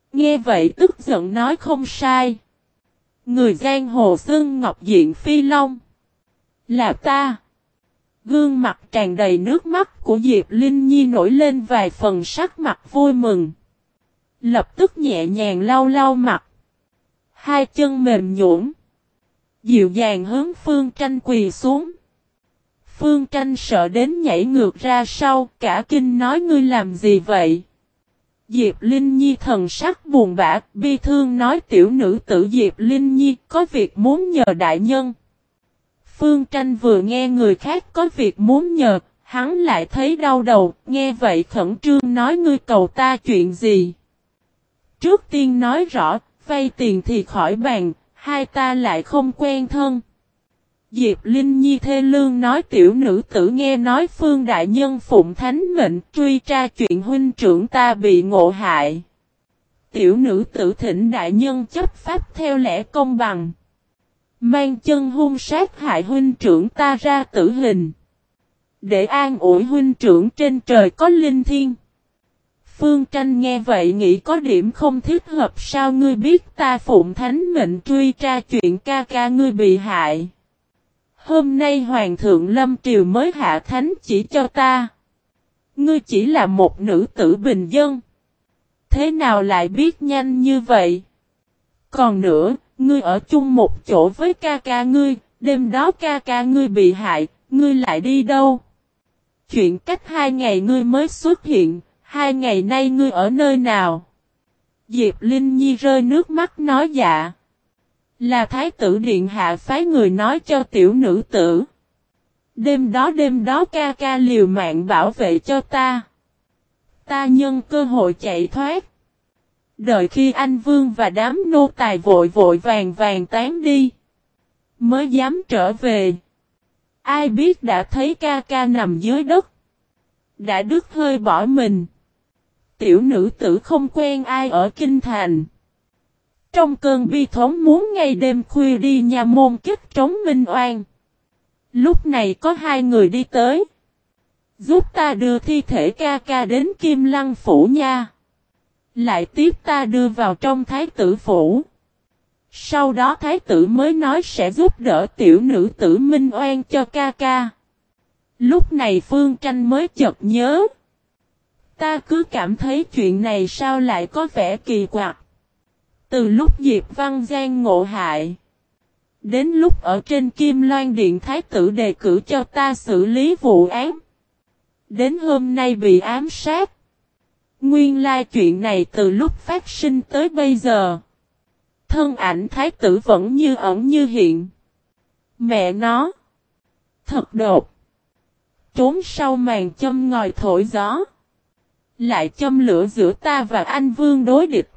Nghe vậy tức giận nói không sai. Người giang hồ xưng Ngọc Diện Phi Long. Là ta. Gương mặt tràn đầy nước mắt của Diệp Linh Nhi nổi lên vài phần sắc mặt vui mừng. Lập tức nhẹ nhàng lau lau mặt. Hai chân mềm nhũn, dịu dàng hướng Phương Tranh quỳ xuống. Phương Tranh sợ đến nhảy ngược ra sau, cả kinh nói ngươi làm gì vậy? Diệp Linh Nhi thần sắc buồn bã, bi thương nói tiểu nữ tử Diệp Linh Nhi có việc muốn nhờ đại nhân. Phương Tranh vừa nghe người khác có việc muốn nhờ, hắn lại thấy đau đầu, nghe vậy khẩn trương nói ngươi cầu ta chuyện gì? Trước tiên nói rõ, vay tiền thì khỏi bàn, hai ta lại không quen thân. Diệp Linh Nhi thê lương nói tiểu nữ tử nghe nói Phương đại nhân phụng thánh mệnh truy tra chuyện huynh trưởng ta bị ngộ hại. Tiểu nữ tử thỉnh đại nhân chấp pháp theo lẽ công bằng. Mang chân hung sát hại huynh trưởng ta ra tử hình. Để an ủi huynh trưởng trên trời có linh thiên. Phương Tranh nghe vậy nghĩ có điểm không thích hợp sao ngươi biết ta phụng thánh mệnh truy tra chuyện ca ca ngươi bị hại. Hôm nay Hoàng thượng Lâm Triều mới hạ thánh chỉ cho ta. Ngươi chỉ là một nữ tử bình dân. Thế nào lại biết nhanh như vậy? Còn nữa, ngươi ở chung một chỗ với ca ca ngươi, đêm đó ca ca ngươi bị hại, ngươi lại đi đâu? Chuyện cách 2 ngày ngươi mới xuất hiện, 2 ngày nay ngươi ở nơi nào? Diệp Linh Nhi rơi nước mắt nói dạ. Là thái tử điện hạ phái người nói cho tiểu nữ tử. Đêm đó ca ca liều mạng bảo vệ cho ta. Ta nhân cơ hội chạy thoát. Đợi khi anh Vương và đám nô tài vội vàng tán đi. Mới dám trở về. Ai biết đã thấy ca ca nằm dưới đất. Đã đứt hơi bỏ mình. Tiểu nữ tử không quen ai ở kinh thành. Trong cơn bi thống muốn ngày đêm khuya đi nhà môn kích trống minh oan. Lúc này có 2 người đi tới. Giúp ta đưa thi thể ca ca đến Kim Lăng phủ nha. Lại tiếp ta đưa vào trong thái tử phủ. Sau đó thái tử mới nói sẽ giúp đỡ tiểu nữ tử minh oan cho ca ca. Lúc này Phương Tranh mới chợt nhớ. Ta cứ cảm thấy chuyện này sao lại có vẻ kỳ quặc. Từ lúc Diệp Văn Giang ngộ hại. Đến lúc ở trên Kim Loan Điện thái tử đề cử cho ta xử lý vụ án. Đến hôm nay bị ám sát. Nguyên lai chuyện này từ lúc phát sinh tới bây giờ. Thân ảnh thái tử vẫn như ẩn như hiện. Mẹ nó. Thật đột. Trốn sau màn châm ngòi thổi gió. Lại châm lửa giữa ta và anh Vương đối địch.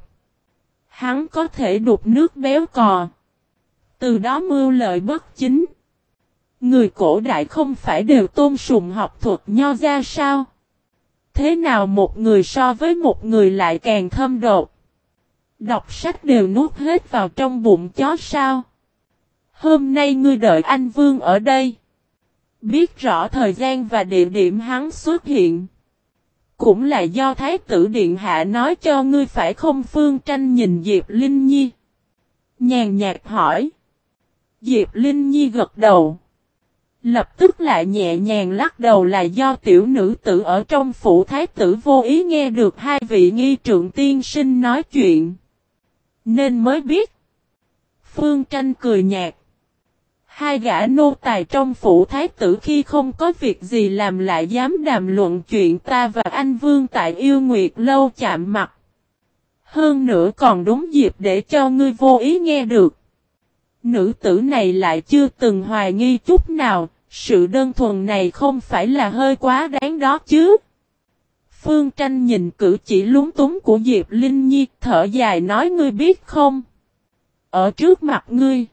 Hắn có thể đục nước béo cò. Từ đó mưu lợi bất chính. Người cổ đại không phải đều tôn sùng học thuật nho ra sao? Thế nào một người so với một người lại càng thâm độc? Đọc sách đều nuốt hết vào trong bụng chó sao? Hôm nay ngươi đợi anh Vương ở đây. Biết rõ thời gian và địa điểm hắn xuất hiện. Cũng là do Thái tử Điện Hạ nói cho ngươi phải không? Phương Tranh nhìn Diệp Linh Nhi. Nhàn nhạt hỏi. Diệp Linh Nhi gật đầu. Lập tức lại nhẹ nhàng lắc đầu là do tiểu nữ tử ở trong phủ thái tử vô ý nghe được 2 vị nghi trượng tiên sinh nói chuyện. Nên mới biết. Phương Tranh cười nhạt. 2 gã nô tài trong phủ thái tử khi không có việc gì làm lại dám đàm luận chuyện ta và anh Vương tại Yêu Nguyệt lâu chạm mặt. Hơn nữa còn đúng dịp để cho ngươi vô ý nghe được. Nữ tử này lại chưa từng hoài nghi chút nào, sự đơn thuần này không phải là hơi quá đáng đó chứ. Phương Tranh nhìn cử chỉ lúng túng của Diệp Linh Nhi, thở dài nói ngươi biết không? Ở trước mặt ngươi,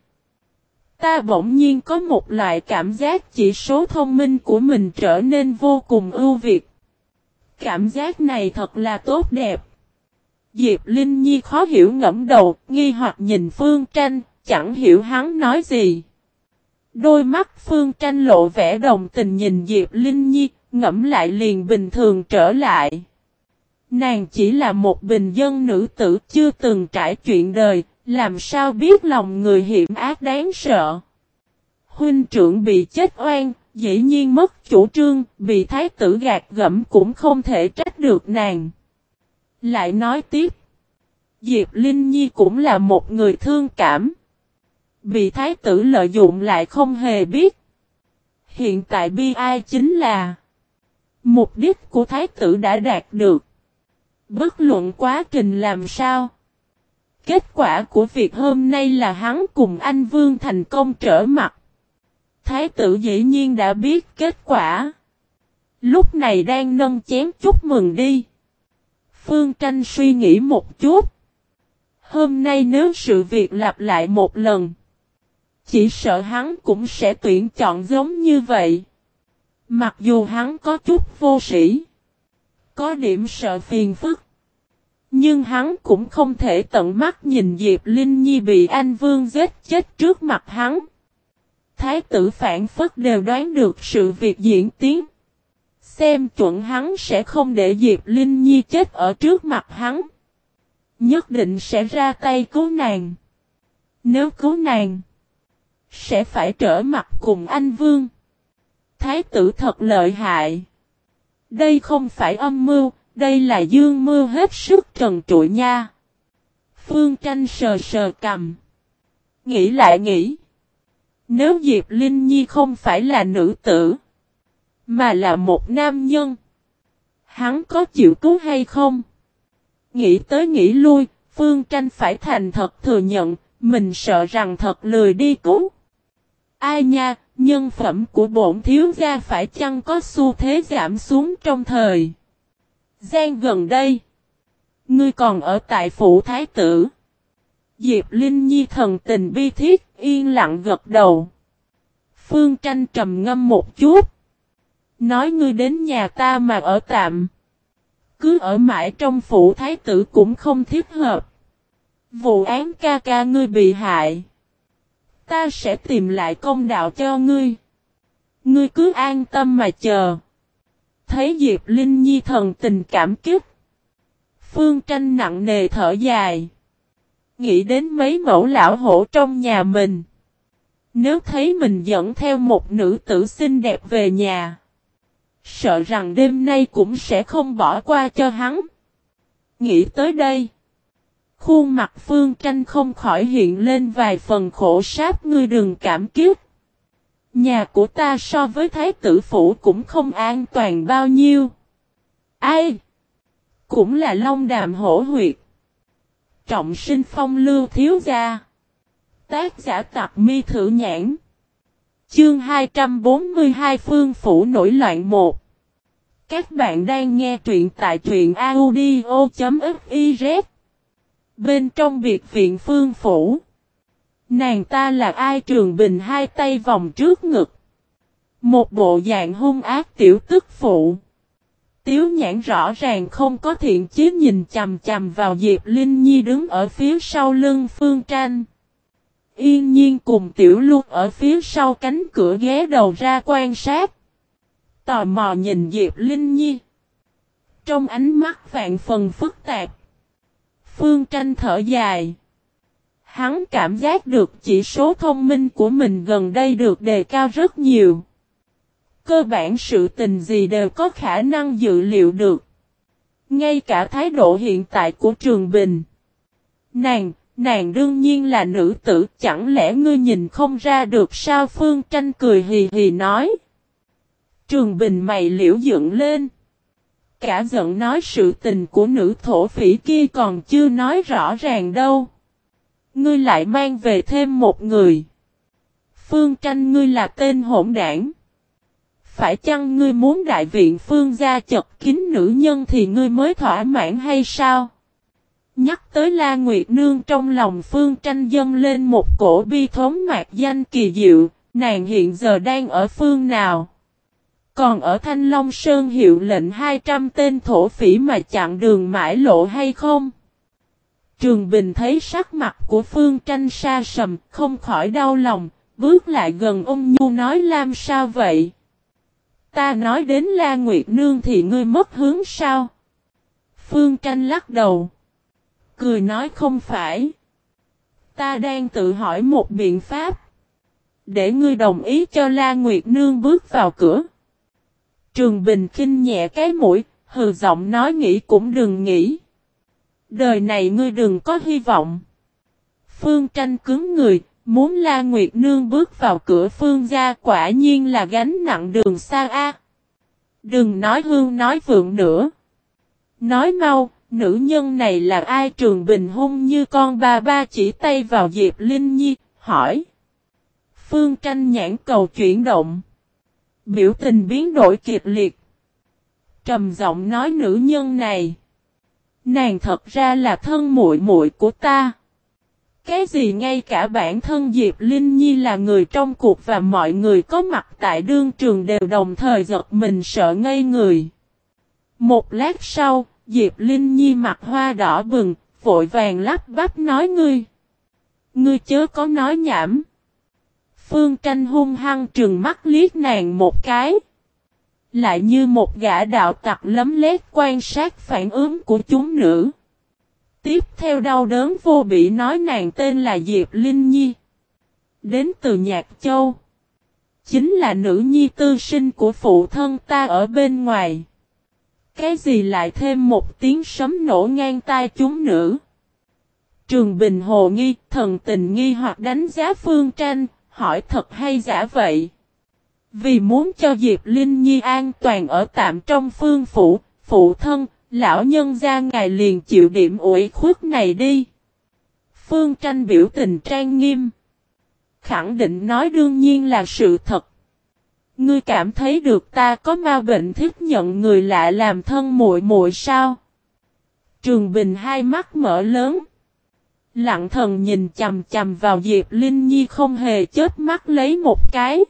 ta bỗng nhiên có một loại cảm giác chỉ số thông minh của mình trở nên vô cùng ưu việt. Cảm giác này thật là tốt đẹp. Diệp Linh Nhi khó hiểu ngẫm đầu, nghi hoặc nhìn Phương Tranh, chẳng hiểu hắn nói gì. Đôi mắt Phương Tranh lộ vẻ đồng tình nhìn Diệp Linh Nhi, ngẫm lại liền bình thường trở lại. Nàng chỉ là một bình dân nữ tử chưa từng trải chuyện đời, làm sao biết lòng người hiểm ác đáng sợ. Huynh trưởng bị chết oan, dĩ nhiên mất chủ trương, bị thái tử gạt gẫm cũng không thể trách được nàng. Lại nói tiếp, Diệp Linh Nhi cũng là một người thương cảm. Bị thái tử lợi dụng lại không hề biết. Hiện tại bi ai chính là mục đích của thái tử đã đạt được. Bất luận quá trình làm sao. Kết quả của việc hôm nay là hắn cùng anh Vương thành công trở mặt. Thái tử dĩ nhiên đã biết kết quả. Lúc này đang nâng chén chúc mừng đi. Phương Tranh suy nghĩ một chút. Hôm nay nếu sự việc lặp lại một lần, chỉ sợ hắn cũng sẽ tuyển chọn giống như vậy. Mặc dù hắn có chút vô sĩ, có điểm sợ phiền phức, nhưng hắn cũng không thể tận mắt nhìn Diệp Linh Nhi bị anh Vương giết chết trước mặt hắn. Thái tử phản phất đều đoán được sự việc diễn tiến. Xem chuẩn hắn sẽ không để Diệp Linh Nhi chết ở trước mặt hắn. Nhất định sẽ ra tay cứu nàng. Nếu cứu nàng, sẽ phải trở mặt cùng anh Vương. Thái tử thật lợi hại. Đây không phải âm mưu, đây là dương mưu hết sức trần trụi nha. Phương Tranh sờ sờ cằm. Nghĩ lại nghĩ. Nếu Diệp Linh Nhi không phải là nữ tử, mà là một nam nhân, hắn có chịu cứu hay không? Nghĩ tới nghĩ lui, Phương Tranh phải thành thật thừa nhận, mình sợ rằng thật lười đi cứu. Ai nha, nhân phẩm của bổn thiếu gia phải chăng có xu thế giảm xuống trong thời gian gần đây? Ngươi còn ở tại phủ thái tử? Diệp Linh Nhi thần tình bi thiết, yên lặng gật đầu. Phương Tranh trầm ngâm một chút. Nói ngươi đến nhà ta mà ở tạm. Cứ ở mãi trong phủ thái tử cũng không thiết hợp. Vụ án ca ca ngươi bị hại, ta sẽ tìm lại công đạo cho ngươi. Ngươi cứ an tâm mà chờ. Thấy Diệp Linh Nhi thần tình cảm kích, Phương Tranh nặng nề thở dài. Nghĩ đến mấy mẫu lão hổ trong nhà mình. Nếu thấy mình dẫn theo một nữ tử xinh đẹp về nhà, sợ rằng đêm nay cũng sẽ không bỏ qua cho hắn. Nghĩ tới đây, khuôn mặt Phương Tranh không khỏi hiện lên vài phần khổ sáp. Ngươi đừng cảm kích. Nhà của ta so với thái tử phủ cũng không an toàn bao nhiêu. Ai? Cũng là long đàm hổ huyệt. Trọng sinh phong lưu thiếu gia. Tác giả Tặc Mi Thử Nhãn. Chương 242 Phương Phủ nổi loạn 1. Các bạn đang nghe truyện tại truyện audio.fiz. Bên trong biệt viện Phương Phủ. Nàng ta là ai? Trường Bình hai tay vòng trước ngực. Một bộ dạng hung ác tiểu tức phụ. Tiếu Nhãn rõ ràng không có thiện chí nhìn chằm chằm vào Diệp Linh Nhi đứng ở phía sau lưng Phương Tranh. Yên Nhiên cùng Tiểu Luân ở phía sau cánh cửa ghé đầu ra quan sát. Tò mò nhìn Diệp Linh Nhi. Trong ánh mắt vạn phần phức tạp. Phương Tranh thở dài. Hắn cảm giác được chỉ số thông minh của mình gần đây được đề cao rất nhiều. Cơ bản sự tình gì đều có khả năng dự liệu được. Ngay cả thái độ hiện tại của Trường Bình. Nàng đương nhiên là nữ tử, chẳng lẽ ngươi nhìn không ra được sao? Phương Tranh cười hì hì nói. Trường Bình mày liễu dựng lên. Cả giận nói sự tình của nữ thổ phỉ kia còn chưa nói rõ ràng đâu. Ngươi lại mang về thêm một người. Phương Tranh, ngươi là tên hỗn đảng. Phải chăng ngươi muốn đại viện Phương gia chật kín nữ nhân thì ngươi mới thỏa mãn hay sao? Nhắc tới La Nguyệt Nương, trong lòng Phương Tranh dâng lên một cổ bi thống mạc danh kỳ diệu. Nàng hiện giờ đang ở phương nào? Còn ở Thanh Long Sơn hiệu lệnh 200 tên thổ phỉ mà chặn đường mãi lộ hay không? Trường Bình thấy sắc mặt của Phương Tranh sa sầm, không khỏi đau lòng, bước lại gần ôn nhu nói: làm sao vậy? Ta nói đến La Nguyệt Nương thì ngươi mất hướng sao? Phương Tranh lắc đầu. Cười nói không phải. Ta đang tự hỏi một biện pháp. Để ngươi đồng ý cho La Nguyệt Nương bước vào cửa. Trường Bình khinh nhẹ cái mũi, hừ giọng nói nghĩ cũng đừng nghĩ. Đời này ngươi đừng có hy vọng. Phương Tranh cứng người, muốn La Nguyệt Nương bước vào cửa Phương gia quả nhiên là gánh nặng đường xa a. Đừng nói hương nói vượng nữa. Nói mau, nữ nhân này là ai? Trường Bình hung như con ba ba chỉ tay vào Diệp Linh Nhi, hỏi. Phương Tranh nhãn cầu chuyển động. Biểu tình biến đổi kịch liệt. Trầm giọng nói nữ nhân này. Nàng thật ra là thân muội muội của ta. Cái gì ngay cả bản thân Diệp Linh Nhi là người trong cuộc và mọi người có mặt tại đương trường đều đồng thời giật mình sợ ngây người. Một lát sau, Diệp Linh Nhi mặt hoa đỏ bừng, vội vàng lắp bắp nói ngươi. Ngươi chớ có nói nhảm. Phương Tranh hung hăng trừng mắt liếc nàng một cái. Lại như một gã đạo tặc lấm lét quan sát phản ứng của chúng nữ. Tiếp theo đau đớn vô bỉ nói nàng tên là Diệp Linh Nhi. Đến từ Nhạc Châu. Chính là nữ nhi tư sinh của phụ thân ta ở bên ngoài. Cái gì lại thêm một tiếng sấm nổ ngang tai chúng nữ. Trường Bình hồ nghi, thần tình nghi hoặc đánh giá Phương Tranh, hỏi thật hay giả vậy? Vì muốn cho Diệp Linh Nhi an toàn ở tạm trong phương phủ, phụ thân, lão nhân gia ngài liền chịu điểm ủy khuất này đi. Phương Tranh biểu tình trang nghiêm. Khẳng định nói đương nhiên là sự thật. Ngươi cảm thấy được ta có ma bệnh thích nhận người lạ làm thân muội muội sao? Trường Bình hai mắt mở lớn. Lặng thần nhìn chằm chằm vào Diệp Linh Nhi không hề chớp mắt lấy một cái.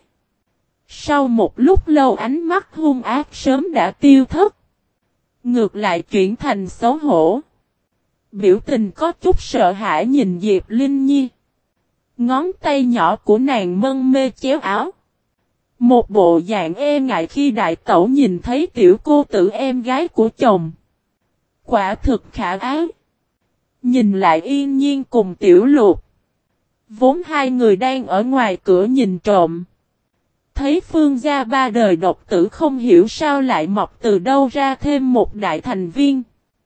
Sau một lúc lâu ánh mắt hung ác sớm đã tiêu thất. Ngược lại chuyển thành xấu hổ. Biểu tình có chút sợ hãi nhìn Diệp Linh Nhi. Ngón tay nhỏ của nàng mân mê chéo áo. Một bộ dạng e ngại khi đại tẩu nhìn thấy tiểu cô tử em gái của chồng. Quả thực khả ái. Nhìn lại Yên Nhiên cùng Tiểu Lục. Vốn hai người đang ở ngoài cửa nhìn trộm. Thấy Phương gia ba đời độc tử không hiểu sao lại mọc từ đâu ra thêm một đại thành viên.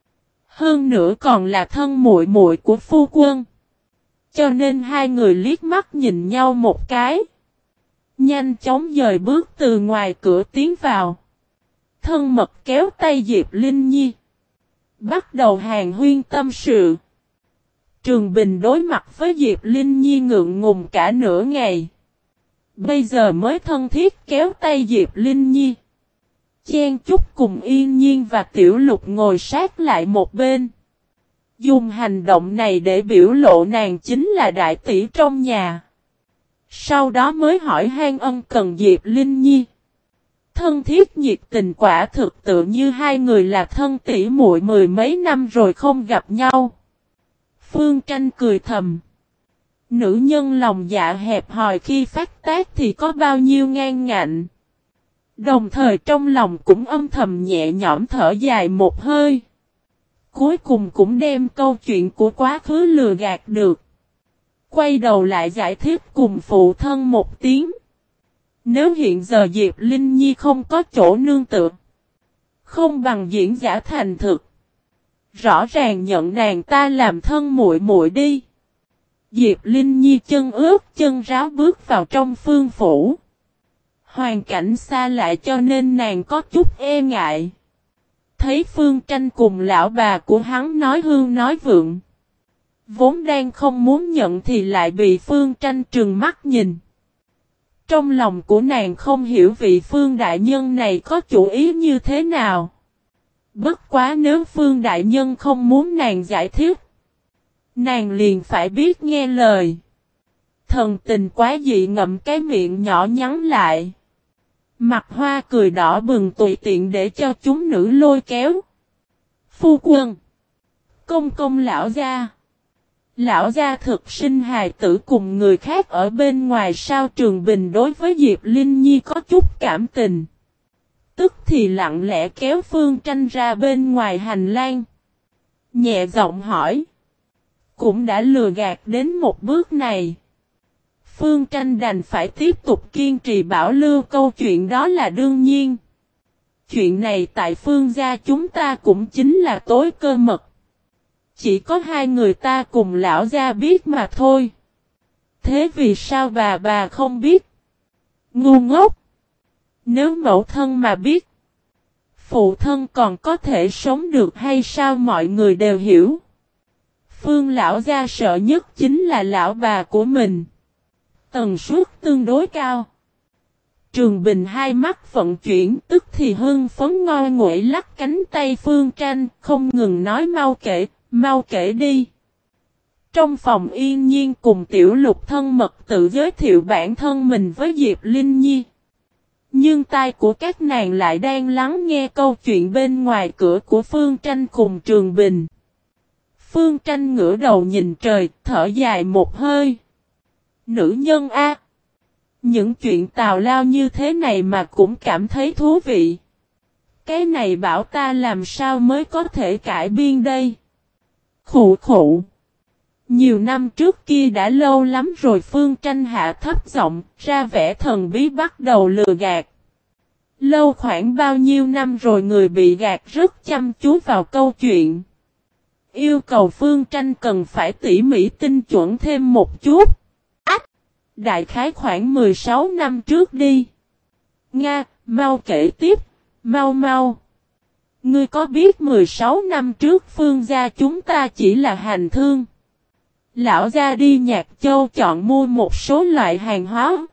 Hơn nữa còn là thân muội muội của phu quân. Cho nên hai người liếc mắt nhìn nhau một cái. Nhanh chóng dời bước từ ngoài cửa tiến vào. Thân mật kéo tay Diệp Linh Nhi. Bắt đầu hàn huyên tâm sự. Trường Bình đối mặt với Diệp Linh Nhi ngượng ngùng cả nửa ngày. Bây giờ mới thân thiết kéo tay Diệp Linh Nhi. Chen chúc cùng Yên Nhiên và Tiểu Lục ngồi sát lại một bên. Dùng hành động này để biểu lộ nàng chính là đại tỷ trong nhà. Sau đó mới hỏi han ân cần Diệp Linh Nhi. Thân thiết nhiệt tình quả thực tự như hai người là thân tỷ muội mười mấy năm rồi không gặp nhau. Phương Tranh cười thầm. Nữ nhân lòng dạ hẹp hòi khi phát tác thì có bao nhiêu ngang ngạnh. Đồng thời trong lòng cũng âm thầm nhẹ nhõm thở dài một hơi. Cuối cùng cũng đem câu chuyện của quá khứ lừa gạt được. Quay đầu lại giải thích cùng phụ thân một tiếng. Nếu hiện giờ Diệp Linh Nhi không có chỗ nương tựa. Không bằng diễn giả thành thực. Rõ ràng nhận nàng ta làm thân muội muội đi. Diệp Linh Nhi chân ướt chân ráo bước vào trong phương phủ. Hoàn cảnh xa lạ cho nên nàng có chút e ngại. Thấy Phương Tranh cùng lão bà của hắn nói hương nói vượng. Vốn đang không muốn nhận thì lại bị Phương Tranh trừng mắt nhìn. Trong lòng của nàng không hiểu vị Phương đại nhân này có chủ ý như thế nào. Bất quá nếu Phương đại nhân không muốn nàng giải thích. Nàng liền phải biết nghe lời. Thần tình quá dị ngậm cái miệng nhỏ nhắn lại. Mặt hoa cười đỏ bừng tùy tiện để cho chúng nữ lôi kéo. Phu quân. Công công lão gia. Lão gia thực sinh hài tử cùng người khác ở bên ngoài sao? Trường Bình đối với Diệp Linh Nhi có chút cảm tình. Tức thì lặng lẽ kéo Phương Tranh ra bên ngoài hành lang. Nhẹ giọng hỏi. Cũng đã lừa gạt đến một bước này. Phương Tranh đành phải tiếp tục kiên trì bảo lưu câu chuyện đó là đương nhiên. Chuyện này tại Phương gia chúng ta cũng chính là tối cơ mật. Chỉ có hai người ta cùng lão gia biết mà thôi. Thế vì sao bà không biết? Ngu ngốc! Nếu mẫu thân mà biết, phụ thân còn có thể sống được hay sao mọi người đều hiểu. Phương lão gia sợ nhất chính là lão bà của mình. Tần suất tương đối cao. Trường Bình hai mắt vận chuyển tức thì hưng phấn ngoi nguậy lắc cánh tay Phương Tranh không ngừng nói mau kể đi. Trong phòng yên nhiên cùng Tiểu Lục thân mật tự giới thiệu bản thân mình với Diệp Linh Nhi. Nhưng tai của các nàng lại đang lắng nghe câu chuyện bên ngoài cửa của Phương Tranh cùng Trường Bình. Phương Tranh ngửa đầu nhìn trời, thở dài một hơi. Nữ nhân a, những chuyện tào lao như thế này mà cũng cảm thấy thú vị. Cái này bảo ta làm sao mới có thể cải biên đây? Khụ khụ. Nhiều năm trước kia đã lâu lắm rồi. Phương Tranh hạ thấp giọng, ra vẻ thần bí bắt đầu lừa gạt. Lâu khoảng bao nhiêu năm rồi người bị gạt rất chăm chú vào câu chuyện. Yêu cầu Phương Tranh cần phải tỉ mỉ tinh chuẩn thêm một chút. Ách! Đại khái khoảng 16 năm trước đi. Nga, mau kể tiếp, mau. Ngươi có biết 16 năm trước Phương gia chúng ta chỉ là hành thương. Lão gia đi Nhạc Châu chọn mua một số loại hàng hóa.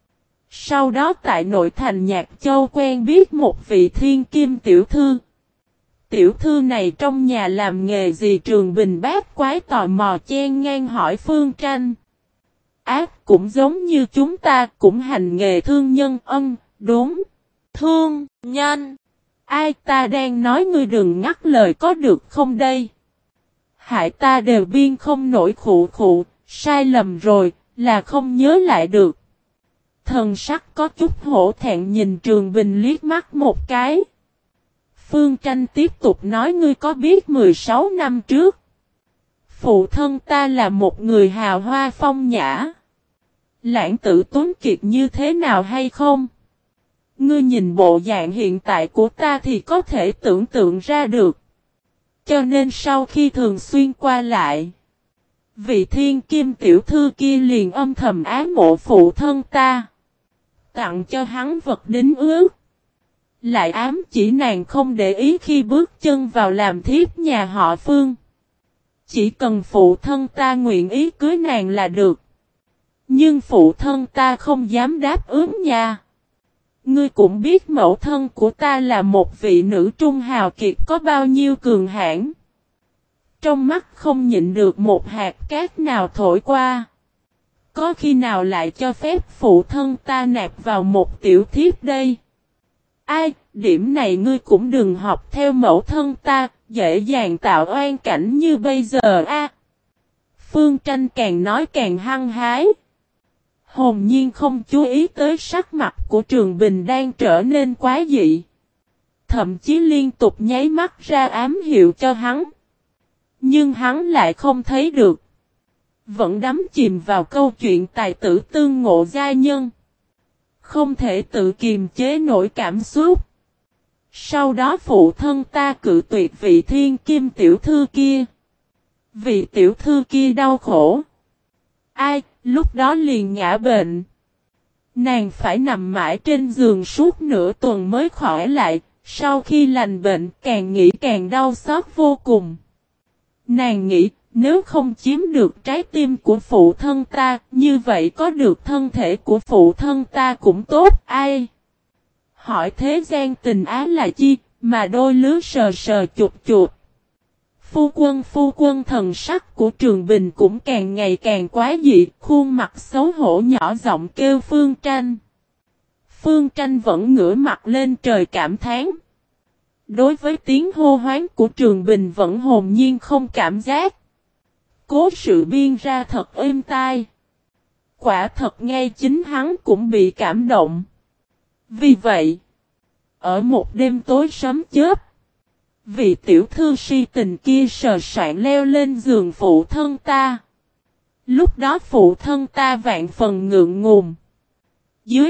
Sau đó tại nội thành Nhạc Châu quen biết một vị thiên kim tiểu thư. Tiểu thư này trong nhà làm nghề gì? Trường Bình bác quái tò mò chen ngang hỏi Phương Tranh. Ác cũng giống như chúng ta cũng hành nghề thương nhân. Đúng. Thương nhân. Ai ta đang nói ngươi đừng ngắt lời có được không đây? Hại ta đều biên không nổi khụ, sai lầm rồi, là không nhớ lại được. Thần sắc có chút hổ thẹn nhìn Trường Bình liếc mắt một cái. Phương Tranh tiếp tục nói ngươi có biết 16 năm trước. Phụ thân ta là một người hào hoa phong nhã. Lãng tử tuấn kiệt như thế nào hay không? Ngươi nhìn bộ dạng hiện tại của ta thì có thể tưởng tượng ra được. Cho nên sau khi thường xuyên qua lại, vị thiên kim tiểu thư kia liền âm thầm ái mộ phụ thân ta. Tặng cho hắn vật đính ước. Lại ám chỉ nàng không để ý khi bước chân vào làm thiếp nhà họ Phương. Chỉ cần phụ thân ta nguyện ý cưới nàng là được. Nhưng phụ thân ta không dám đáp ứng nha. Ngươi cũng biết mẫu thân của ta là một vị nữ trung hào kiệt có bao nhiêu cường hãn. Trong mắt không nhịn được một hạt cát nào thổi qua. Có khi nào lại cho phép phụ thân ta nạp vào một tiểu thiếp đây? Ai, điểm này ngươi cũng đừng học theo mẫu thân ta, dễ dàng tạo oan cảnh như bây giờ a. Phương Tranh càng nói càng hăng hái. Hồn nhiên không chú ý tới sắc mặt của Trường Bình đang trở nên quá dị. Thậm chí liên tục nháy mắt ra ám hiệu cho hắn. Nhưng hắn lại không thấy được. Vẫn đắm chìm vào câu chuyện tài tử tương ngộ giai nhân. Không thể tự kiềm chế nổi cảm xúc. Sau đó phụ thân ta cự tuyệt vị thiên kim tiểu thư kia. Vị tiểu thư kia đau khổ. Ai, lúc đó liền ngã bệnh. Nàng phải nằm mãi trên giường suốt nửa tuần mới khỏi lại. Sau khi lành bệnh càng nghĩ càng đau xót vô cùng. Nàng nghĩ nếu không chiếm được trái tim của phụ thân ta, như vậy có được thân thể của phụ thân ta cũng tốt. Ai? Hỏi thế gian tình ái là chi, mà đôi lứa sờ sờ chụp. Phu quân thần sắc của Trường Bình cũng càng ngày càng quá dị, khuôn mặt xấu hổ nhỏ giọng kêu Phương Tranh. Phương Tranh vẫn ngửa mặt lên trời cảm thán. Đối với tiếng hô hoán của Trường Bình vẫn hồn nhiên không cảm giác. Cố sự biên ra thật êm tai. Quả thật ngay chính hắn cũng bị cảm động. Vì vậy, ở một đêm tối sấm chớp, Vị tiểu thư si tình kia sờ soạn leo lên giường phụ thân ta. Lúc đó phụ thân ta vạn phần ngượng ngùng. Dưới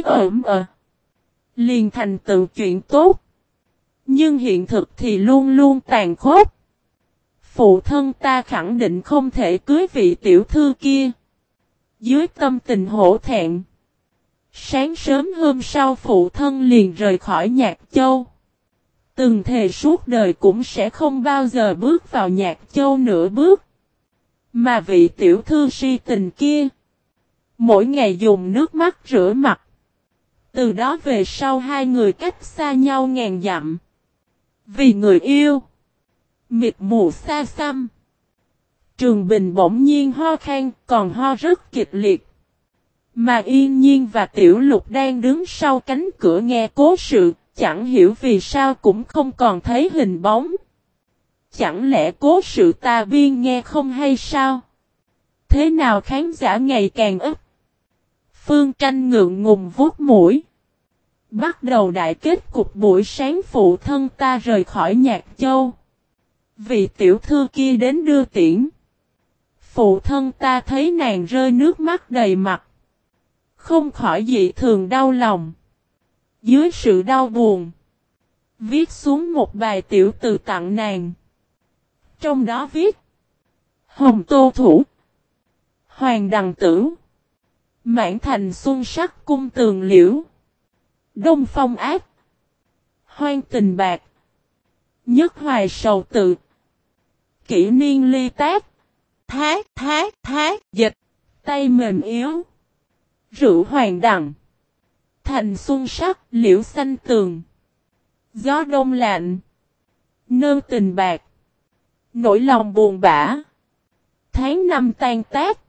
liền thành tựu chuyện tốt. Nhưng hiện thực thì luôn luôn tàn khốc. Phụ thân ta khẳng định không thể cưới vị tiểu thư kia. Dưới tâm tình hổ thẹn. Sáng sớm hôm sau phụ thân liền rời khỏi Nhạc Châu. Từng thề suốt đời cũng sẽ không bao giờ bước vào Nhạc Châu nửa bước. Mà vị tiểu thư si tình kia. Mỗi ngày dùng nước mắt rửa mặt. Từ đó về sau hai người cách xa nhau ngàn dặm. Vì người yêu. Mịt mù xa xăm. Trường Bình bỗng nhiên ho khan, còn ho rất kịch liệt. Mà Yên Nhiên và Tiểu Lục đang đứng sau cánh cửa nghe cố sự, chẳng hiểu vì sao cũng không còn thấy hình bóng. Chẳng lẽ cố sự ta biên nghe không hay sao? Thế nào khán giả ngày càng ít? Phương Tranh ngượng ngùng vuốt mũi. Bắt đầu đại kết cục buổi sáng phụ thân ta rời khỏi Nhạc Châu. Vị tiểu thư kia đến đưa tiễn. Phụ thân ta thấy nàng rơi nước mắt đầy mặt. Không khỏi dị thường đau lòng. Dưới sự đau buồn. Viết xuống một bài tiểu từ tặng nàng. Trong đó viết. Hồng Tô Thủ. Hoàng Đằng Tử. Mãn Thành Xuân Sắc Cung Tường Liễu. Đông Phong Ác. Hoan Tình Bạc. Nhất Hoài Sầu Tự. Kỷ Niên Ly Tác. Thác dịch. Tay mềm yếu. Rượu Hoàng Đằng. Thành Xuân Sắc Liễu Xanh Tường. Gió Đông Lạnh. Nơ Tình Bạc. Nỗi lòng buồn bã. Tháng năm tan tác.